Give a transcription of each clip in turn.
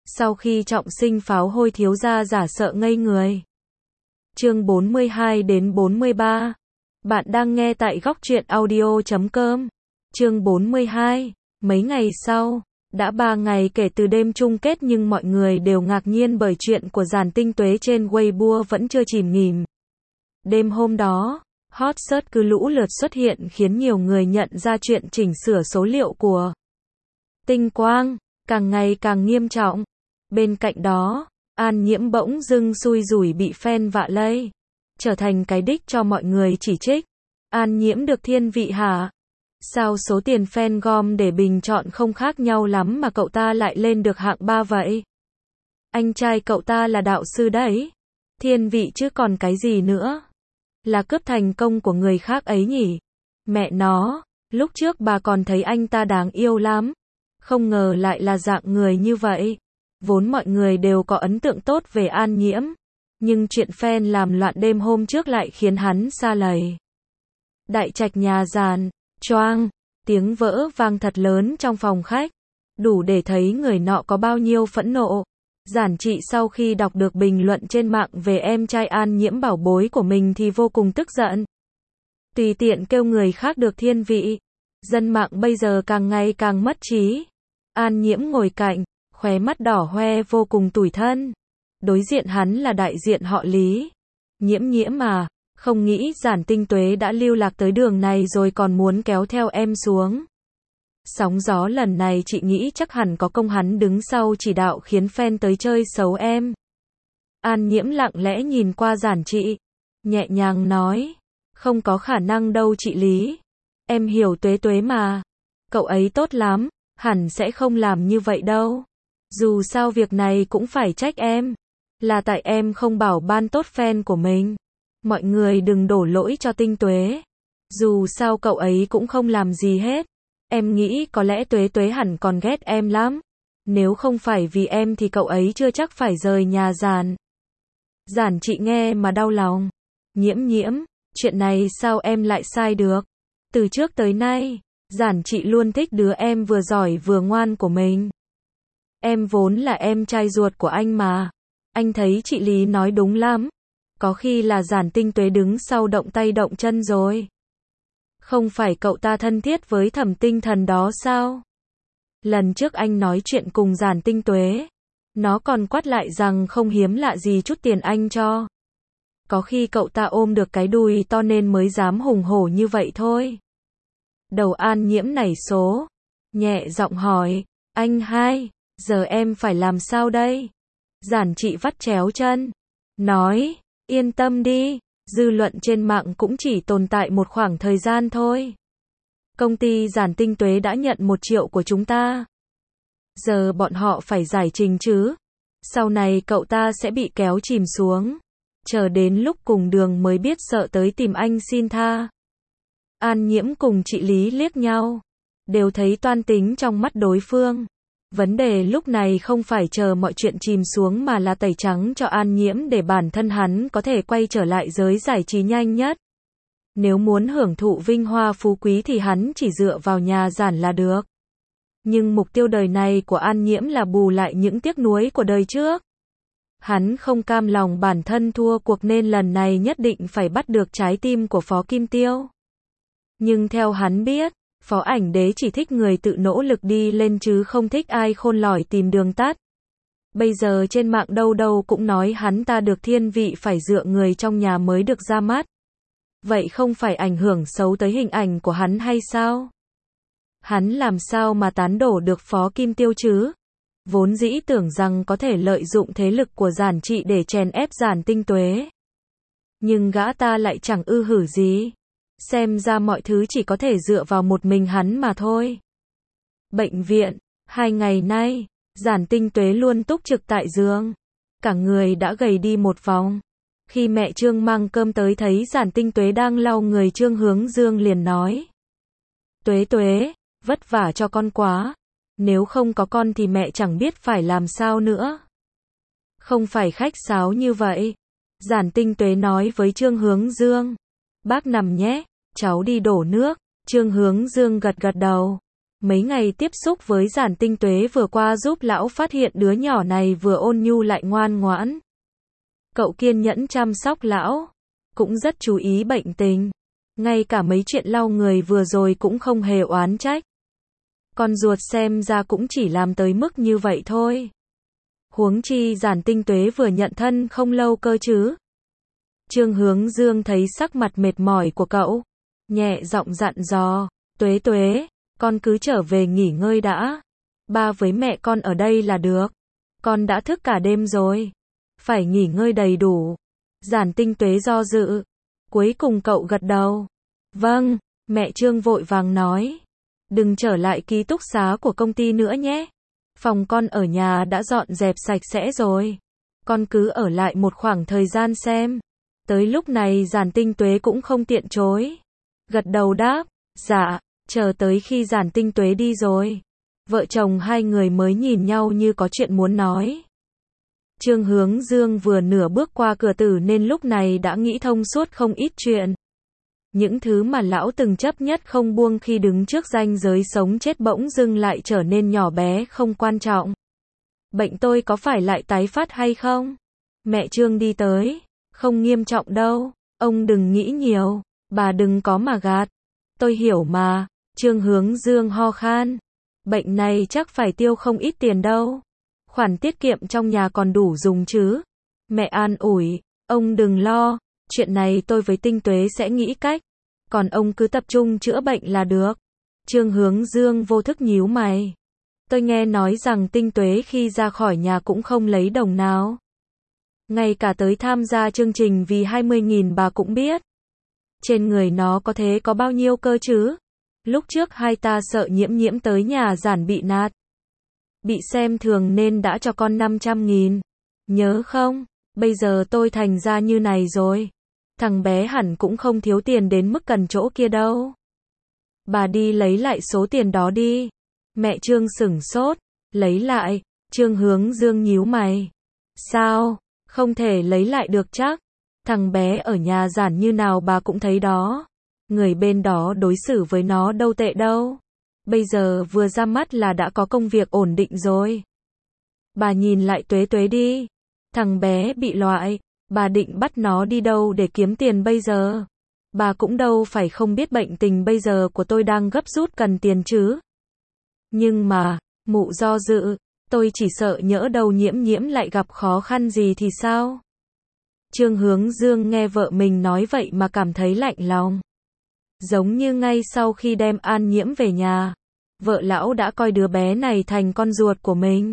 Sau khi trọng sinh pháo hôi thiếu gia giả sợ ngây người. Chương 42 đến 43. Bạn đang nghe tại góc truyện audio.com. Chương 42. Mấy ngày sau, đã 3 ngày kể từ đêm chung kết nhưng mọi người đều ngạc nhiên bởi chuyện của Giản Tinh Tuế trên Weibo vẫn chưa chìm nghỉm. Đêm hôm đó, hot search cứ lũ lượt xuất hiện khiến nhiều người nhận ra chuyện chỉnh sửa số liệu của Tinh Quang càng ngày càng nghiêm trọng. Bên cạnh đó, An Nhiễm bỗng dưng xui rủi bị fan vạ lây, trở thành cái đích cho mọi người chỉ trích. An Nhiễm được thiên vị hả? Sao số tiền fan gom để bình chọn không khác nhau lắm mà cậu ta lại lên được hạng 3 vậy? Anh trai cậu ta là đạo sư đấy. Thiên vị chứ còn cái gì nữa? Là cướp thành công của người khác ấy nhỉ? Mẹ nó, lúc trước bà còn thấy anh ta đáng yêu lắm. Không ngờ lại là dạng người như vậy. Vốn mọi người đều có ấn tượng tốt về An Nhiễm, nhưng chuyện fan làm loạn đêm hôm trước lại khiến hắn sa lầy. Đại trạch nhà Giản, choang, tiếng vỡ vang thật lớn trong phòng khách, đủ để thấy người nọ có bao nhiêu phẫn nộ. Giản Trị sau khi đọc được bình luận trên mạng về em trai An Nhiễm bảo bối của mình thì vô cùng tức giận. Tùy tiện kêu người khác được thiên vị. Dân mạng bây giờ càng ngày càng mất trí. An Nhiễm ngồi cạnh, khóe mắt đỏ hoe vô cùng tủi thân. Đối diện hắn là đại diện họ Lý. Nhiễm mà, không nghĩ Giản Tinh Tuế đã lưu lạc tới đường này rồi còn muốn kéo theo em xuống. Sóng gió lần này chị nghĩ chắc hẳn có công hắn đứng sau chỉ đạo khiến fan tới chơi xấu em. An Nhiễm lặng lẽ nhìn qua Giản Trị, nhẹ nhàng nói, không có khả năng đâu chị Lý. Em hiểu Tuế Tuế mà. Cậu ấy tốt lắm, hẳn sẽ không làm như vậy đâu. Dù sao việc này cũng phải trách em. Là tại em không bảo ban tốt fan của mình. Mọi người đừng đổ lỗi cho Tinh Tuế. Dù sao cậu ấy cũng không làm gì hết. Em nghĩ có lẽ Tuế Tuế hẳn còn ghét em lắm. Nếu không phải vì em thì cậu ấy chưa chắc phải rời nhà Giản. Giản Trị nghe mà đau lòng. Nhiễm, chuyện này sao em lại sai được? Từ trước tới nay, Giản Trị luôn thích đứa em vừa giỏi vừa ngoan của mình. Em vốn là em trai ruột của anh mà. Anh thấy chị Lý nói đúng lắm. Có khi là Giản Tinh Tuế đứng sau động tay động chân rồi. Không phải cậu ta thân thiết với Thẩm Tinh Thần đó sao? Lần trước anh nói chuyện cùng Giản Tinh Tuế, nó còn quát lại rằng không hiếm lạ gì chút tiền anh cho. Có khi cậu ta ôm được cái đùi to nên mới dám hùng hổ như vậy thôi. Đầu An Nhiễm nảy số, nhẹ giọng hỏi, anh hai, giờ em phải làm sao đây? Giản Trị vắt chéo chân, nói, yên tâm đi, dư luận trên mạng cũng chỉ tồn tại một khoảng thời gian thôi. Công ty Giản Tinh Tuế đã nhận 1 triệu của chúng ta. Giờ bọn họ phải giải trình chứ. Sau này cậu ta sẽ bị kéo chìm xuống. Chờ đến lúc cùng đường mới biết sợ tới tìm anh xin tha. An Nhiễm cùng chị Lý liếc nhau, đều thấy toan tính trong mắt đối phương. Vấn đề lúc này không phải chờ mọi chuyện chìm xuống mà là tẩy trắng cho An Nhiễm để bản thân hắn có thể quay trở lại giới giải trí nhanh nhất. Nếu muốn hưởng thụ vinh hoa phú quý thì hắn chỉ dựa vào nhà Giản là được. Nhưng mục tiêu đời này của An Nhiễm là bù lại những tiếc nuối của đời trước. Hắn không cam lòng bản thân thua cuộc nên lần này nhất định phải bắt được trái tim của Phó Kim Tiêu. Nhưng theo hắn biết, Phó Ảnh Đế chỉ thích người tự nỗ lực đi lên chứ không thích ai khôn lỏi tìm đường tắt. Bây giờ trên mạng đâu đâu cũng nói hắn ta được thiên vị phải dựa người trong nhà mới được ra mắt. Vậy không phải ảnh hưởng xấu tới hình ảnh của hắn hay sao? Hắn làm sao mà tán đổ được Phó Kim Tiêu chứ? Vốn dĩ tưởng rằng có thể lợi dụng thế lực của Giản Trị để chèn ép Giản Tinh Tuế. Nhưng gã ta lại chẳng ư hử gì. Xem ra mọi thứ chỉ có thể dựa vào một mình hắn mà thôi. Bệnh viện, 2 ngày nay, Giản Tinh Tuế luôn túc trực tại giường. Cả người đã gầy đi một vòng. Khi mẹ Trương mang cơm tới thấy Giản Tinh Tuế đang lau người, Trương Hướng Dương liền nói. Tuế, vất vả cho con quá. Nếu không có con thì mẹ chẳng biết phải làm sao nữa. Không phải khách sáo như vậy. Giản Tinh Tuế nói với Trương Hướng Dương. Bác nằm nhé, cháu đi đổ nước. Trương Hướng Dương gật gật đầu. Mấy ngày tiếp xúc với Giản Tinh Tuế vừa qua giúp lão phát hiện đứa nhỏ này vừa ôn nhu lại ngoan ngoãn. Cậu kiên nhẫn chăm sóc lão, cũng rất chú ý bệnh tình. Ngay cả mấy chuyện lau người vừa rồi cũng không hề oán trách. Con ruột xem ra cũng chỉ làm tới mức như vậy thôi. Huống chi Giản Tinh Tuế vừa nhận thân không lâu cơ chứ. Trương Hướng Dương thấy sắc mặt mệt mỏi của cậu, nhẹ giọng dặn dò, Tuế Tuế, con cứ trở về nghỉ ngơi đã. Ba với mẹ con ở đây là được. Con đã thức cả đêm rồi. Phải nghỉ ngơi đầy đủ. Giản Tinh Tuế do dự. Cuối cùng cậu gật đầu. Vâng, mẹ Trương vội vàng nói. Đừng trở lại ký túc xá của công ty nữa nhé. Phòng con ở nhà đã dọn dẹp sạch sẽ rồi. Con cứ ở lại một khoảng thời gian xem. Tới lúc này Giản Tinh Tuế cũng không tiện chối. Gật đầu đáp, dạ, chờ tới khi Giản Tinh Tuế đi rồi. Vợ chồng hai người mới nhìn nhau như có chuyện muốn nói. Trương Hướng Dương vừa nửa bước qua cửa tử nên lúc này đã nghĩ thông suốt không ít chuyện. Những thứ mà lão từng chấp nhất không buông khi đứng trước ranh giới sống chết bỗng dưng lại trở nên nhỏ bé không quan trọng. Bệnh tôi có phải lại tái phát hay không? Mẹ Trương đi tới. Không nghiêm trọng đâu, ông đừng nghĩ nhiều, bà đừng có mà gạt. Tôi hiểu mà, Trương Hướng Dương ho khan. Bệnh này chắc phải tiêu không ít tiền đâu. Khoản tiết kiệm trong nhà còn đủ dùng chứ. Mẹ an ủi, ông đừng lo, chuyện này tôi với Tinh Tuế sẽ nghĩ cách. Còn ông cứ tập trung chữa bệnh là được. Trương Hướng Dương vô thức nhíu mày. Tôi nghe nói rằng Tinh Tuế khi ra khỏi nhà cũng không lấy đồng nào. Ngay cả tới tham gia chương trình vì 20.000 bà cũng biết. Trên người nó có thế có bao nhiêu cơ chứ? Lúc trước hai ta sợ Nhiễm tới nhà Giản bị nạt. Bị xem thường nên đã cho con 500.000. Nhớ không? Bây giờ tôi thành ra như này rồi. Thằng bé hẳn cũng không thiếu tiền đến mức cần chỗ kia đâu. Bà đi lấy lại số tiền đó đi. Mẹ Trương sửng sốt. Lấy lại. Trương Hướng Dương nhíu mày. Sao? Không thể lấy lại được chắc. Thằng bé ở nhà Giản như nào bà cũng thấy đó. Người bên đó đối xử với nó đâu tệ đâu. Bây giờ vừa ra mắt là đã có công việc ổn định rồi. Bà nhìn lại Tuế Tuế đi. Thằng bé bị loại. Bà định bắt nó đi đâu để kiếm tiền bây giờ? Bà cũng đâu phải không biết bệnh tình bây giờ của tôi đang gấp rút cần tiền chứ. Nhưng mà, mụ do dự. Tôi chỉ sợ nhỡ đâu Nhiễm lại gặp khó khăn gì thì sao? Trương Hướng Dương nghe vợ mình nói vậy mà cảm thấy lạnh lòng. Giống như ngay sau khi đem An Nhiễm về nhà, vợ lão đã coi đứa bé này thành con ruột của mình.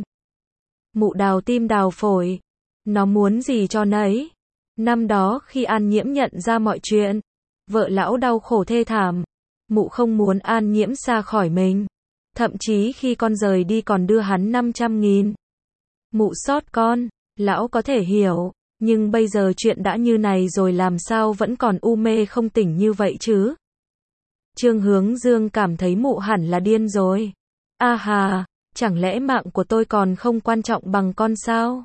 Mụ đào tim đào phổi. Nó muốn gì cho nấy. Năm đó khi An Nhiễm nhận ra mọi chuyện, vợ lão đau khổ thê thảm. Mụ không muốn An Nhiễm xa khỏi mình. Thậm chí khi con rời đi còn đưa hắn 500.000. Mụ xót con, lão có thể hiểu, nhưng bây giờ chuyện đã như này rồi làm sao vẫn còn u mê không tỉnh như vậy chứ? Trương Hướng Dương cảm thấy mụ hẳn là điên rồi. A hà, chẳng lẽ mạng của tôi còn không quan trọng bằng con sao?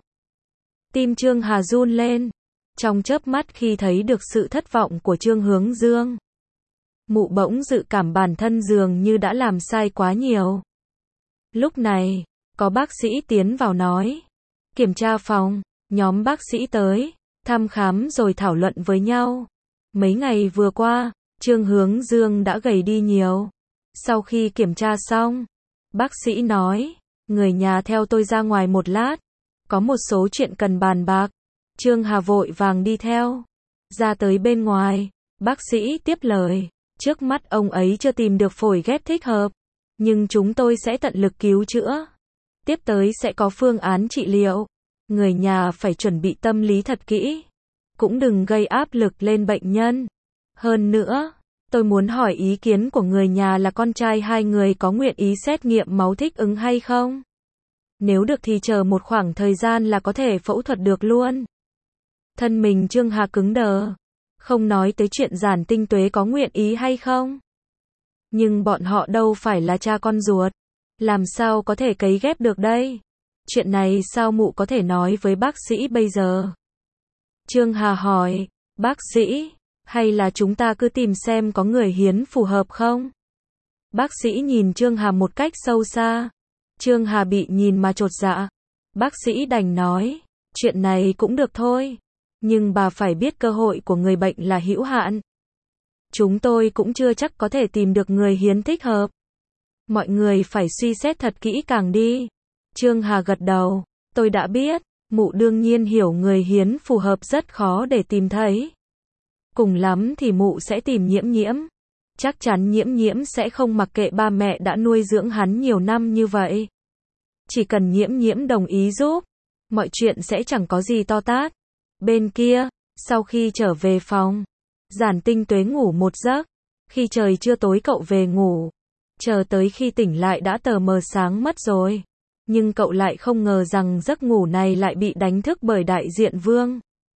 Tim Trương Hà run lên, trong chớp mắt khi thấy được sự thất vọng của Trương Hướng Dương. Mụ bỗng dự cảm bản thân dường như đã làm sai quá nhiều. Lúc này, có bác sĩ tiến vào nói. Kiểm tra phòng, nhóm bác sĩ tới, thăm khám rồi thảo luận với nhau. Mấy ngày vừa qua, Trương Hướng Dương đã gầy đi nhiều. Sau khi kiểm tra xong, bác sĩ nói, người nhà theo tôi ra ngoài một lát. Có một số chuyện cần bàn bạc. Trương Hà vội vàng đi theo. Ra tới bên ngoài, bác sĩ tiếp lời. Trước mắt ông ấy chưa tìm được phổi ghép thích hợp, nhưng chúng tôi sẽ tận lực cứu chữa. Tiếp tới sẽ có phương án trị liệu. Người nhà phải chuẩn bị tâm lý thật kỹ. Cũng đừng gây áp lực lên bệnh nhân. Hơn nữa, tôi muốn hỏi ý kiến của người nhà là con trai hai người có nguyện ý xét nghiệm máu thích ứng hay không? Nếu được thì chờ một khoảng thời gian là có thể phẫu thuật được luôn. Thân mình Trương Hà cứng đờ. Không nói tới chuyện Giản Tinh Tuế có nguyện ý hay không. Nhưng bọn họ đâu phải là cha con ruột. Làm sao có thể cấy ghép được đây? Chuyện này sao mụ có thể nói với bác sĩ bây giờ? Trương Hà hỏi, bác sĩ, hay là chúng ta cứ tìm xem có người hiến phù hợp không? Bác sĩ nhìn Trương Hà một cách sâu xa. Trương Hà bị nhìn mà chột dạ. Bác sĩ đành nói, chuyện này cũng được thôi. Nhưng bà phải biết cơ hội của người bệnh là hữu hạn. Chúng tôi cũng chưa chắc có thể tìm được người hiến thích hợp. Mọi người phải suy xét thật kỹ càng đi. Trương Hà gật đầu, tôi đã biết, mụ đương nhiên hiểu người hiến phù hợp rất khó để tìm thấy. Cùng lắm thì mụ sẽ tìm Nhiễm Nhiễm. Chắc chắn Nhiễm Nhiễm sẽ không mặc kệ ba mẹ đã nuôi dưỡng hắn nhiều năm như vậy. Chỉ cần Nhiễm Nhiễm đồng ý giúp, mọi chuyện sẽ chẳng có gì to tát. Bên kia, sau khi trở về phòng, Giản Tinh Tuế ngủ một giấc. Khi trời chưa tối cậu về ngủ. Chờ tới khi tỉnh lại đã tờ mờ sáng mất rồi. Nhưng cậu lại không ngờ rằng giấc ngủ này lại bị đánh thức bởi đại diện Vương.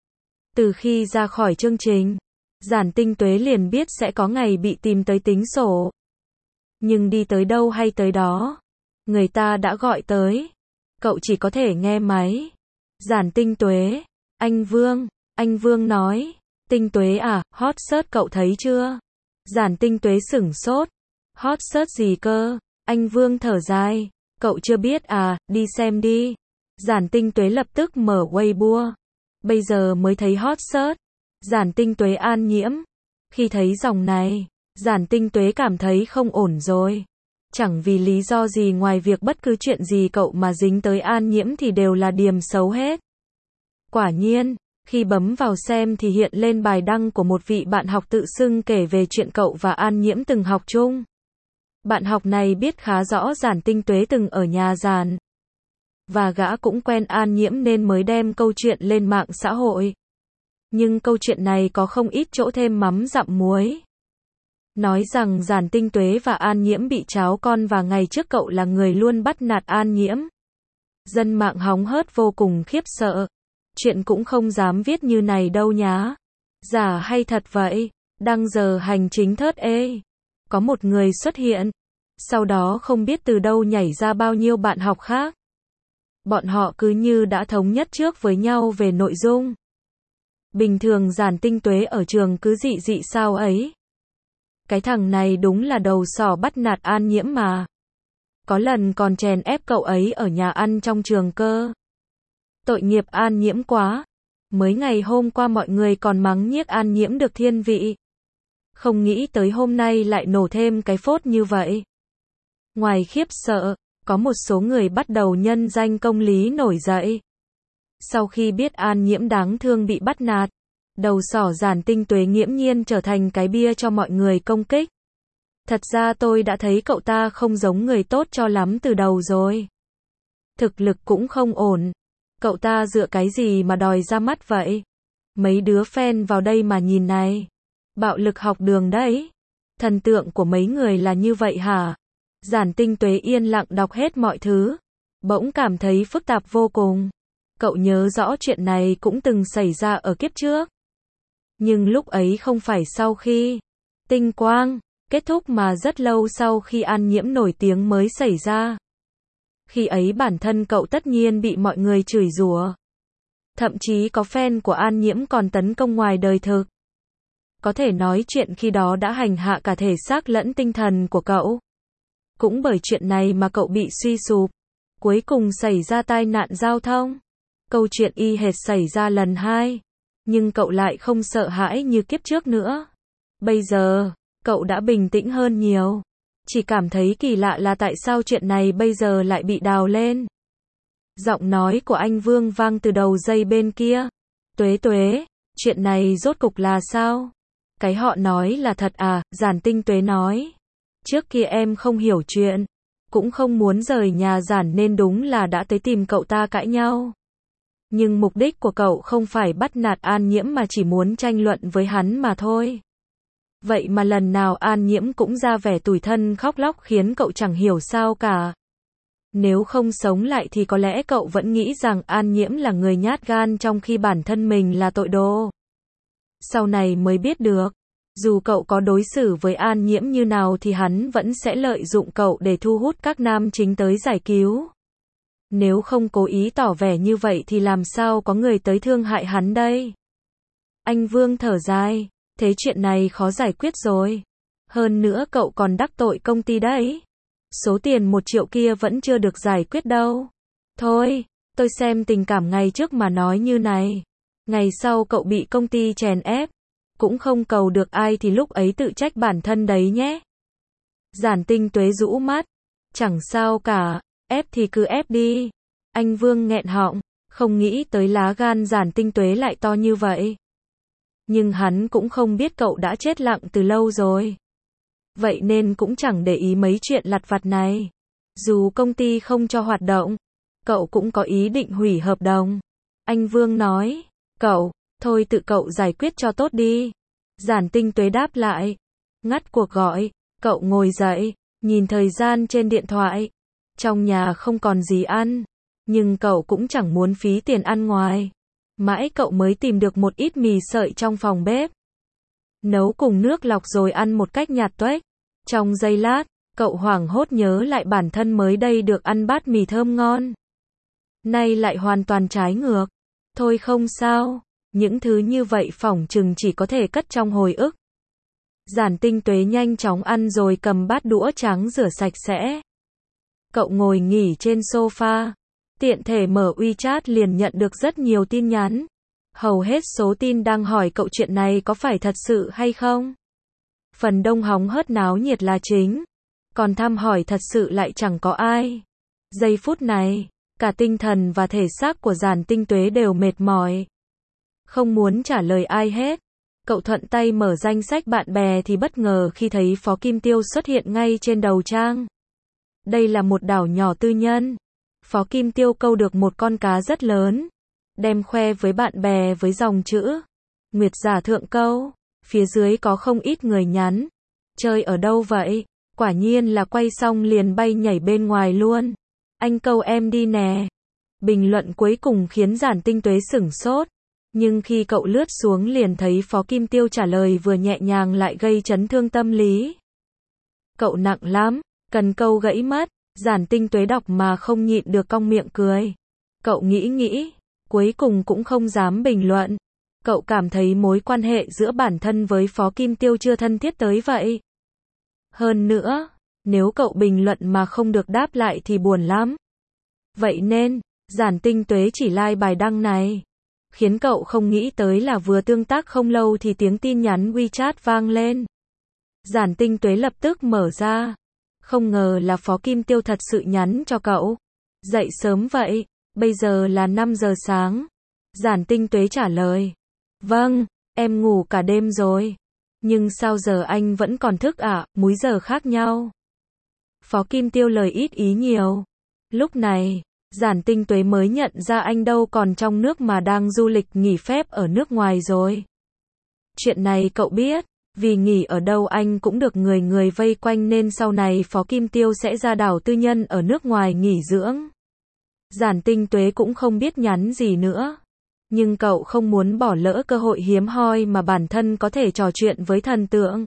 Từ khi ra khỏi chương trình, Giản Tinh Tuế liền biết sẽ có ngày bị tìm tới tính sổ. Nhưng đi tới đâu hay tới đó, người ta đã gọi tới. Cậu chỉ có thể nghe máy. Giản Tinh Tuế, anh Vương nói, Tinh Tuế à, hot search cậu thấy chưa? Giản Tinh Tuế sửng sốt. Hot search gì cơ? Anh Vương thở dài, cậu chưa biết à, đi xem đi. Giản Tinh Tuế lập tức mở Weibo. Bây giờ mới thấy hot search. Giản Tinh Tuế An Nhiễm. Khi thấy dòng này, Giản Tinh Tuế cảm thấy không ổn rồi. Chẳng vì lý do gì ngoài việc bất cứ chuyện gì cậu mà dính tới An Nhiễm thì đều là điểm xấu hết. Quả nhiên, khi bấm vào xem thì hiện lên bài đăng của một vị bạn học tự xưng kể về chuyện cậu và An Nhiễm từng học chung. Bạn học này biết khá rõ Giản Tinh Tuế từng ở nhà Giản. Và gã cũng quen An Nhiễm nên mới đem câu chuyện lên mạng xã hội. Nhưng câu chuyện này có không ít chỗ thêm mắm dặm muối. Nói rằng Giản Tinh Tuế và An Nhiễm bị cháo con và ngày trước cậu là người luôn bắt nạt An Nhiễm. Dân mạng hóng hớt vô cùng khiếp sợ. Chuyện cũng không dám viết như này đâu nhá. Giả hay thật vậy? Đăng giờ hành chính thớt ê. Có một người xuất hiện. Sau đó không biết từ đâu nhảy ra bao nhiêu bạn học khác. Bọn họ cứ như đã thống nhất trước với nhau về nội dung. Bình thường Giản Tinh Tuế ở trường cứ dị dị sao ấy. Cái thằng này đúng là đầu sỏ bắt nạt An Nhiễm mà. Có lần còn chèn ép cậu ấy ở nhà ăn trong trường cơ. Tội nghiệp An Nhiễm quá. Mới ngày hôm qua mọi người còn mắng nhiếc An Nhiễm được thiên vị. Không nghĩ tới hôm nay lại nổ thêm cái phốt như vậy. Ngoài khiếp sợ, có một số người bắt đầu nhân danh công lý nổi dậy. Sau khi biết An Nhiễm đáng thương bị bắt nạt, đầu sỏ Giản Tinh Tuế nghiễm nhiên trở thành cái bia cho mọi người công kích. Thật ra tôi đã thấy cậu ta không giống người tốt cho lắm từ đầu rồi. Thực lực cũng không ổn. Cậu ta dựa cái gì mà đòi ra mắt vậy? Mấy đứa fan vào đây mà nhìn này. Bạo lực học đường đấy. Thần tượng của mấy người là như vậy hả? Giản Tinh Tuế yên lặng đọc hết mọi thứ. Bỗng cảm thấy phức tạp vô cùng. Cậu nhớ rõ chuyện này cũng từng xảy ra ở kiếp trước. Nhưng lúc ấy không phải sau khi Tinh Quang kết thúc mà rất lâu sau khi An Nhiễm nổi tiếng mới xảy ra. Khi ấy bản thân cậu tất nhiên bị mọi người chửi rủa. Thậm chí có fan của An Nhiễm còn tấn công ngoài đời thực. Có thể nói chuyện khi đó đã hành hạ cả thể xác lẫn tinh thần của cậu. Cũng bởi chuyện này mà cậu bị suy sụp. Cuối cùng xảy ra tai nạn giao thông. Câu chuyện y hệt xảy ra lần 2. Nhưng cậu lại không sợ hãi như kiếp trước nữa. Bây giờ, cậu đã bình tĩnh hơn nhiều. Chỉ cảm thấy kỳ lạ là tại sao chuyện này bây giờ lại bị đào lên. Giọng nói của anh Vương vang từ đầu dây bên kia. Tuế Tuế, chuyện này rốt cục là sao? Cái họ nói là thật à? Giản Tinh Tuế nói. Trước kia em không hiểu chuyện. Cũng không muốn rời nhà Giản nên đúng là đã tới tìm cậu ta cãi nhau. Nhưng mục đích của cậu không phải bắt nạt An Nhiễm mà chỉ muốn tranh luận với hắn mà thôi. Vậy mà lần nào An Nhiễm cũng ra vẻ tủi thân khóc lóc khiến cậu chẳng hiểu sao cả. Nếu không sống lại thì có lẽ cậu vẫn nghĩ rằng An Nhiễm là người nhát gan trong khi bản thân mình là tội đồ. Sau này mới biết được, dù cậu có đối xử với An Nhiễm như nào thì hắn vẫn sẽ lợi dụng cậu để thu hút các nam chính tới giải cứu. Nếu không cố ý tỏ vẻ như vậy thì làm sao có người tới thương hại hắn đây? Anh Vương thở dài, thế chuyện này khó giải quyết rồi. Hơn nữa cậu còn đắc tội công ty đấy. Số tiền 1 triệu kia vẫn chưa được giải quyết đâu. Thôi, tôi xem tình cảm ngày trước mà nói như này. Ngày sau cậu bị công ty chèn ép, cũng không cầu được ai thì lúc ấy tự trách bản thân đấy nhé. Giản Tinh Tuế rũ mắt. Chẳng sao cả, ép thì cứ ép đi. Anh Vương nghẹn họng, không nghĩ tới lá gan Giản Tinh Tuế lại to như vậy. Nhưng hắn cũng không biết cậu đã chết lặng từ lâu rồi. Vậy nên cũng chẳng để ý mấy chuyện lặt vặt này. Dù công ty không cho hoạt động, cậu cũng có ý định hủy hợp đồng. Anh Vương nói, cậu, thôi tự cậu giải quyết cho tốt đi. Giản Tinh Tuế đáp lại, ngắt cuộc gọi, cậu ngồi dậy, nhìn thời gian trên điện thoại. Trong nhà không còn gì ăn, nhưng cậu cũng chẳng muốn phí tiền ăn ngoài. Mãi cậu mới tìm được một ít mì sợi trong phòng bếp. Nấu cùng nước lọc rồi ăn một cách nhạt tuếch. Trong giây lát, cậu hoảng hốt nhớ lại bản thân mới đây được ăn bát mì thơm ngon. Nay lại hoàn toàn trái ngược. Thôi không sao, những thứ như vậy phỏng chừng chỉ có thể cất trong hồi ức. Giản Tinh Tuế nhanh chóng ăn rồi cầm bát đũa trắng rửa sạch sẽ. Cậu ngồi nghỉ trên sofa, tiện thể mở WeChat liền nhận được rất nhiều tin nhắn. Hầu hết số tin đang hỏi cậu chuyện này có phải thật sự hay không. Phần đông hóng hớt náo nhiệt là chính, còn thăm hỏi thật sự lại chẳng có ai. Giây phút này, cả tinh thần và thể xác của Giản Tinh Tuế đều mệt mỏi. Không muốn trả lời ai hết. Cậu thuận tay mở danh sách bạn bè thì bất ngờ khi thấy Phó Kim Tiêu xuất hiện ngay trên đầu trang. Đây là một đảo nhỏ tư nhân. Phó Kim Tiêu câu được một con cá rất lớn, đem khoe với bạn bè với dòng chữ Nguyệt giả thượng câu. Phía dưới có không ít người nhắn, chơi ở đâu vậy? Quả nhiên là quay xong liền bay nhảy bên ngoài luôn. Anh câu em đi nè. Bình luận cuối cùng khiến Giản Tinh Tuế sửng sốt. Nhưng khi cậu lướt xuống liền thấy Phó Kim Tiêu trả lời vừa nhẹ nhàng lại gây chấn thương tâm lý. Cậu nặng lắm, cần câu gãy mất. Giản Tinh Tuế đọc mà không nhịn được cong miệng cười. Cậu nghĩ, cuối cùng cũng không dám bình luận. Cậu cảm thấy mối quan hệ giữa bản thân với Phó Kim Tiêu chưa thân thiết tới vậy. Hơn nữa, nếu cậu bình luận mà không được đáp lại thì buồn lắm. Vậy nên, Giản Tinh Tuế chỉ like bài đăng này. Khiến cậu không nghĩ tới là vừa tương tác không lâu thì tiếng tin nhắn WeChat vang lên. Giản Tinh Tuế lập tức mở ra. Không ngờ là Phó Kim Tiêu thật sự nhắn cho cậu. Dậy sớm vậy, bây giờ là 5 giờ sáng. Giản Tinh Tuế trả lời. Vâng, em ngủ cả đêm rồi. Nhưng sao giờ anh vẫn còn thức ạ, múi giờ khác nhau. Phó Kim Tiêu lời ít ý nhiều. Lúc này, Giản Tinh Tuế mới nhận ra anh đâu còn trong nước mà đang du lịch nghỉ phép ở nước ngoài rồi. Chuyện này cậu biết, vì nghỉ ở đâu anh cũng được người người vây quanh nên sau này Phó Kim Tiêu sẽ ra đảo tư nhân ở nước ngoài nghỉ dưỡng. Giản Tinh Tuế cũng không biết nhắn gì nữa. Nhưng cậu không muốn bỏ lỡ cơ hội hiếm hoi mà bản thân có thể trò chuyện với thần tượng.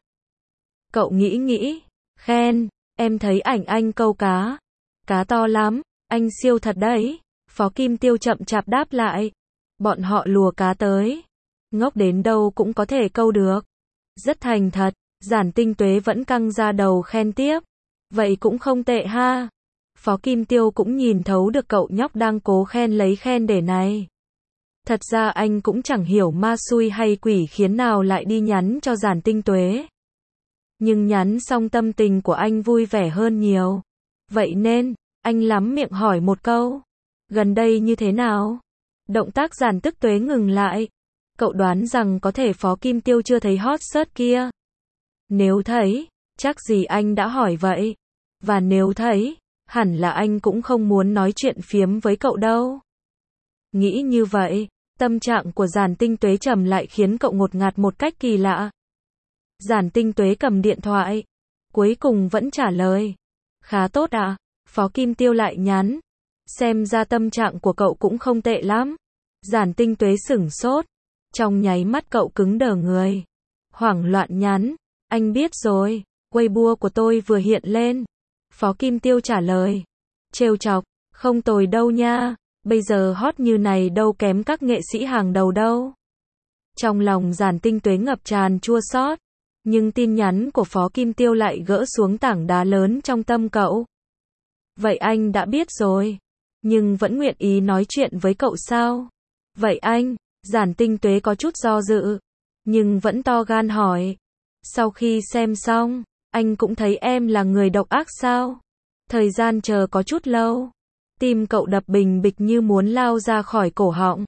Cậu nghĩ, khen, em thấy ảnh anh câu cá. Cá to lắm, anh siêu thật đấy. Phó Kim Tiêu chậm chạp đáp lại. Bọn họ lùa cá tới. Ngốc đến đâu cũng có thể câu được. Rất thành thật, Giản Tinh Tuế vẫn căng ra đầu khen tiếp. Vậy cũng không tệ ha. Phó Kim Tiêu cũng nhìn thấu được cậu nhóc đang cố khen lấy khen để này. Thật ra anh cũng chẳng hiểu ma xui hay quỷ khiến nào lại đi nhắn cho Giản Tinh Tuế. Nhưng nhắn xong tâm tình của anh vui vẻ hơn nhiều. Vậy nên, anh lắm miệng hỏi một câu. Gần đây như thế nào? Động tác Giản Tức Tuế ngừng lại. Cậu đoán rằng có thể Phó Kim Tiêu chưa thấy hot search kia. Nếu thấy, chắc gì anh đã hỏi vậy. Và nếu thấy, hẳn là anh cũng không muốn nói chuyện phiếm với cậu đâu. Nghĩ như vậy, tâm trạng của Giản Tinh Tuế trầm lại khiến cậu ngột ngạt một cách kỳ lạ. Giản Tinh Tuế cầm điện thoại. Cuối cùng vẫn trả lời. Khá tốt ạ. Phó Kim Tiêu lại nhắn. Xem ra tâm trạng của cậu cũng không tệ lắm. Giản Tinh Tuế sửng sốt. Trong nháy mắt cậu cứng đờ người. Hoảng loạn nhắn. Anh biết rồi. Weibo của tôi vừa hiện lên. Phó Kim Tiêu trả lời. Trêu chọc. Không tồi đâu nha. Bây giờ hot như này đâu kém các nghệ sĩ hàng đầu đâu. Trong lòng Giản Tinh Tuế ngập tràn chua xót. Nhưng tin nhắn của Phó Kim Tiêu lại gỡ xuống tảng đá lớn trong tâm cậu. Vậy anh đã biết rồi, nhưng vẫn nguyện ý nói chuyện với cậu sao? Vậy anh, Giản Tinh Tuế có chút do dự, nhưng vẫn to gan hỏi. Sau khi xem xong, anh cũng thấy em là người độc ác sao? Thời gian chờ có chút lâu. Tim cậu đập bình bịch như muốn lao ra khỏi cổ họng.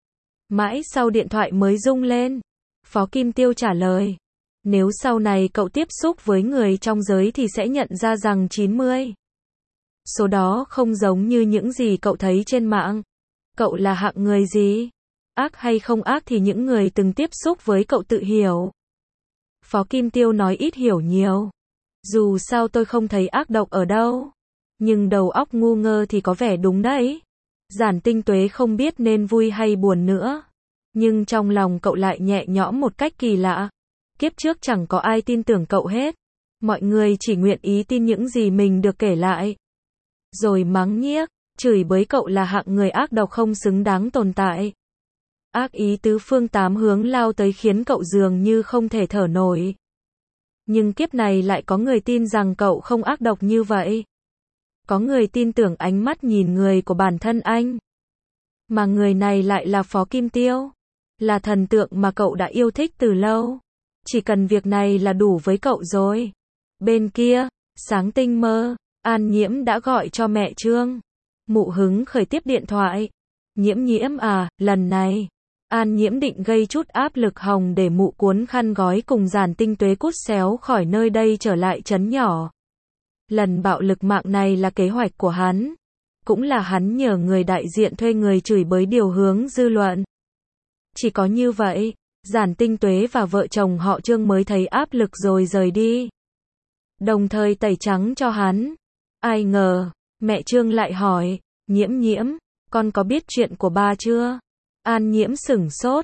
Mãi sau điện thoại mới rung lên. Phó Kim Tiêu trả lời. Nếu sau này cậu tiếp xúc với người trong giới thì sẽ nhận ra rằng 90 số đó không giống như những gì cậu thấy trên mạng. Cậu là hạng người gì? Ác hay không ác thì những người từng tiếp xúc với cậu tự hiểu. Phó Kim Tiêu nói ít hiểu nhiều. Dù sao tôi không thấy ác độc ở đâu. Nhưng đầu óc ngu ngơ thì có vẻ đúng đấy. Giản Tinh Tuế không biết nên vui hay buồn nữa. Nhưng trong lòng cậu lại nhẹ nhõm một cách kỳ lạ. Kiếp trước chẳng có ai tin tưởng cậu hết. Mọi người chỉ nguyện ý tin những gì mình được kể lại. Rồi mắng nhiếc, chửi bới cậu là hạng người ác độc không xứng đáng tồn tại. Ác ý tứ phương tám hướng lao tới khiến cậu dường như không thể thở nổi. Nhưng kiếp này lại có người tin rằng cậu không ác độc như vậy. Có người tin tưởng ánh mắt nhìn người của bản thân anh. Mà người này lại là Phó Kim Tiêu. Là thần tượng mà cậu đã yêu thích từ lâu. Chỉ cần việc này là đủ với cậu rồi. Bên kia, sáng tinh mơ, An Nhiễm đã gọi cho mẹ Trương. Mụ hứng khởi tiếp điện thoại. Nhiễm Nhiễm à, lần này. An Nhiễm định gây chút áp lực hòng để mụ cuốn khăn gói cùng Giản Tinh Tuế cút xéo khỏi nơi đây trở lại trấn nhỏ. Lần bạo lực mạng này là kế hoạch của hắn. Cũng là hắn nhờ người đại diện thuê người chửi bới điều hướng dư luận. Chỉ có như vậy, Giản Tinh Tuế và vợ chồng họ Trương mới thấy áp lực rồi rời đi. Đồng thời tẩy trắng cho hắn. Ai ngờ, mẹ Trương lại hỏi, Nhiễm Nhiễm, con có biết chuyện của ba chưa? An Nhiễm sửng sốt,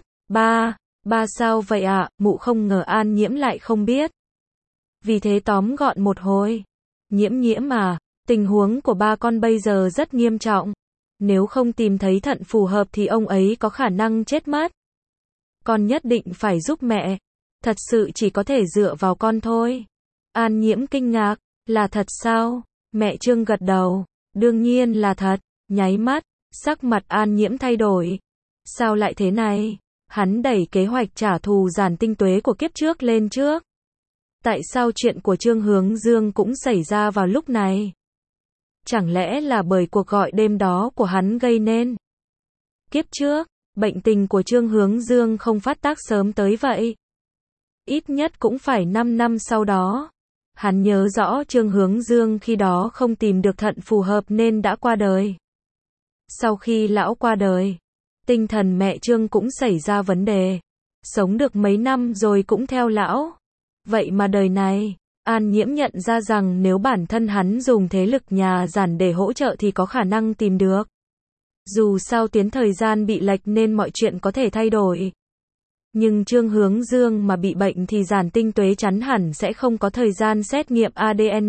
ba sao vậy ạ? Mụ không ngờ An Nhiễm lại không biết. Vì thế tóm gọn một hồi. Nhiễm Nhiễm à, tình huống của ba con bây giờ rất nghiêm trọng. Nếu không tìm thấy thận phù hợp thì ông ấy có khả năng chết mất. Con nhất định phải giúp mẹ. Thật sự chỉ có thể dựa vào con thôi. An Nhiễm kinh ngạc, là thật sao? Mẹ Trương gật đầu, đương nhiên là thật. Nháy mắt, sắc mặt An Nhiễm thay đổi. Sao lại thế này? Hắn đẩy kế hoạch trả thù Giản Tinh Tuế của kiếp trước lên trước. Tại sao chuyện của Trương Hướng Dương cũng xảy ra vào lúc này? Chẳng lẽ là bởi cuộc gọi đêm đó của hắn gây nên? Kiếp trước, bệnh tình của Trương Hướng Dương không phát tác sớm tới vậy. Ít nhất cũng phải 5 năm sau đó. Hắn nhớ rõ Trương Hướng Dương khi đó không tìm được thận phù hợp nên đã qua đời. Sau khi lão qua đời, tinh thần mẹ Trương cũng xảy ra vấn đề. Sống được mấy năm rồi cũng theo lão. Vậy mà đời này, An Nhiễm nhận ra rằng nếu bản thân hắn dùng thế lực nhà Giản để hỗ trợ thì có khả năng tìm được. Dù sao tuyến thời gian bị lệch nên mọi chuyện có thể thay đổi. Nhưng Trương Hướng Dương mà bị bệnh thì Giản Tinh Tuế chắn hẳn sẽ không có thời gian xét nghiệm ADN.